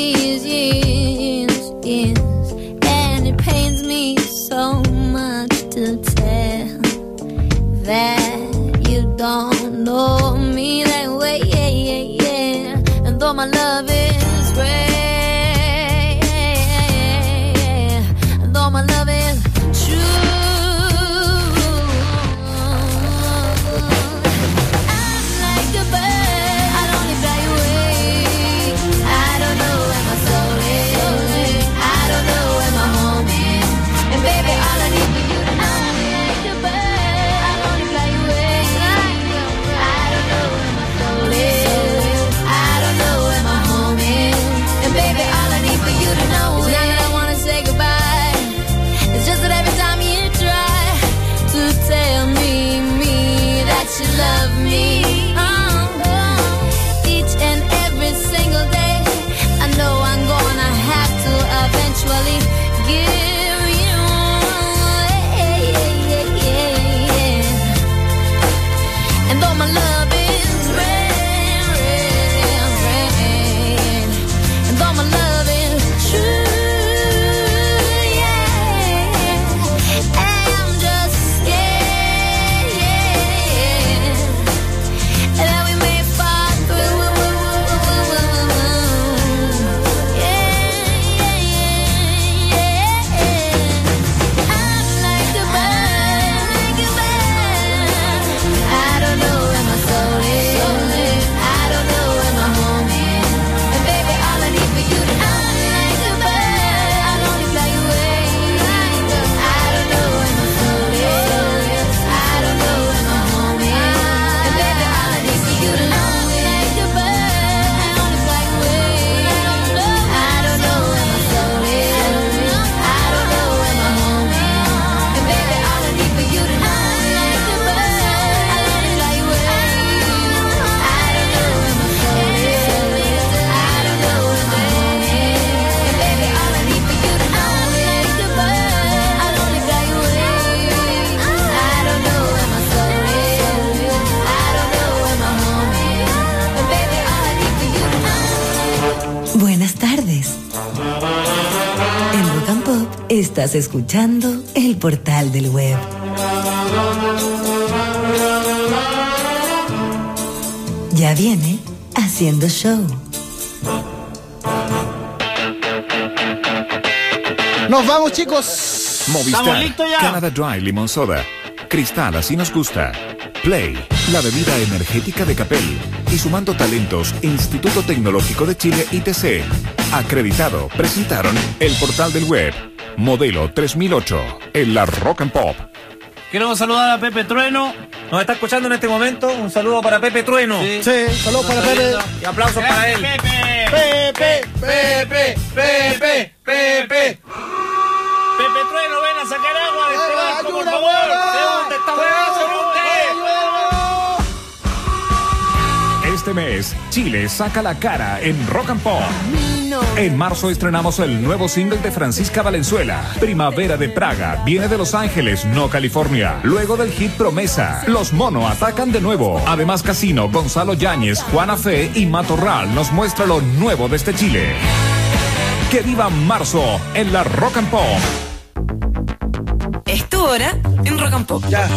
these years, and it pains me so much to tell that you don't know me that way, and though my love is rare, and though my love is true, I'm like a bird, I'd only fly away. I don't know where my soul is, I don't know where my home is, and baby, all I need for you to know, I'm like a bird, I'd only fly away. I don't know where my soul is, I don't know where my home is, and baby, all I need for you to know is not that I wanna say goodbye. It's just that every time you try to tell me that you love me, each and every single day, I know I'm gonna have to eventually give you away. And though my love is rare, and though my love is true, I'm just scared that we may fall through. I'm like a bird, I don't know where my soul is, I don't know where my home is, and baby, all I need for you to know, I'm like a bird, I'll only fly away. I don't know where my soul is, I don't know where my home is, and baby, all I need for you to know, I'm like a bird, I'll only fly away. I don't know where my soul is, I don't know where my home is, and baby, all I need for you to know, I'm like a bird, I'll only fly away. I don't know where my soul is, I don't know where my home is, and baby, all I need for you to know, I'm like a bird, I'll only fly away. I don't know where my soul is, I don't know where my home is, and baby, all I need for you to know. Buenas tardes. En Rock and Pop estás escuchando El Portal del Web. Ya viene Haciendo Show. Nos vamos, chicos. Movistar, ¿Estamos listos ya? Canada Dry Limón Soda, Cristal, así nos gusta, Play, la bebida energética de Capel, y Sumando Talentos, Instituto Tecnológico de Chile, ITC, acreditado, presentaron El Portal del Web, modelo 3008, en la Rock and Pop. Queremos saludar a Pepe Trueno. Nos está escuchando en este momento. Un saludo para Pepe Trueno. Sí, saludos para Pepe. Y aplausos para él. Pepe Trueno, ven a sacar agua de este barco, por favor. ¿De dónde está Este mes, Chile saca la cara en Rock and Pop. En marzo estrenamos el nuevo single de Francisca Valenzuela, Primavera de Praga, viene de Los Ángeles, no California. Luego del hit Promesa, Los Mono atacan de nuevo. Además, Casino, Gonzalo Yáñez, Juana Fe y Matorral nos muestra lo nuevo desde Chile. Que viva marzo en la Rock and Pop. Es tu hora en Rock and Pop. Ya.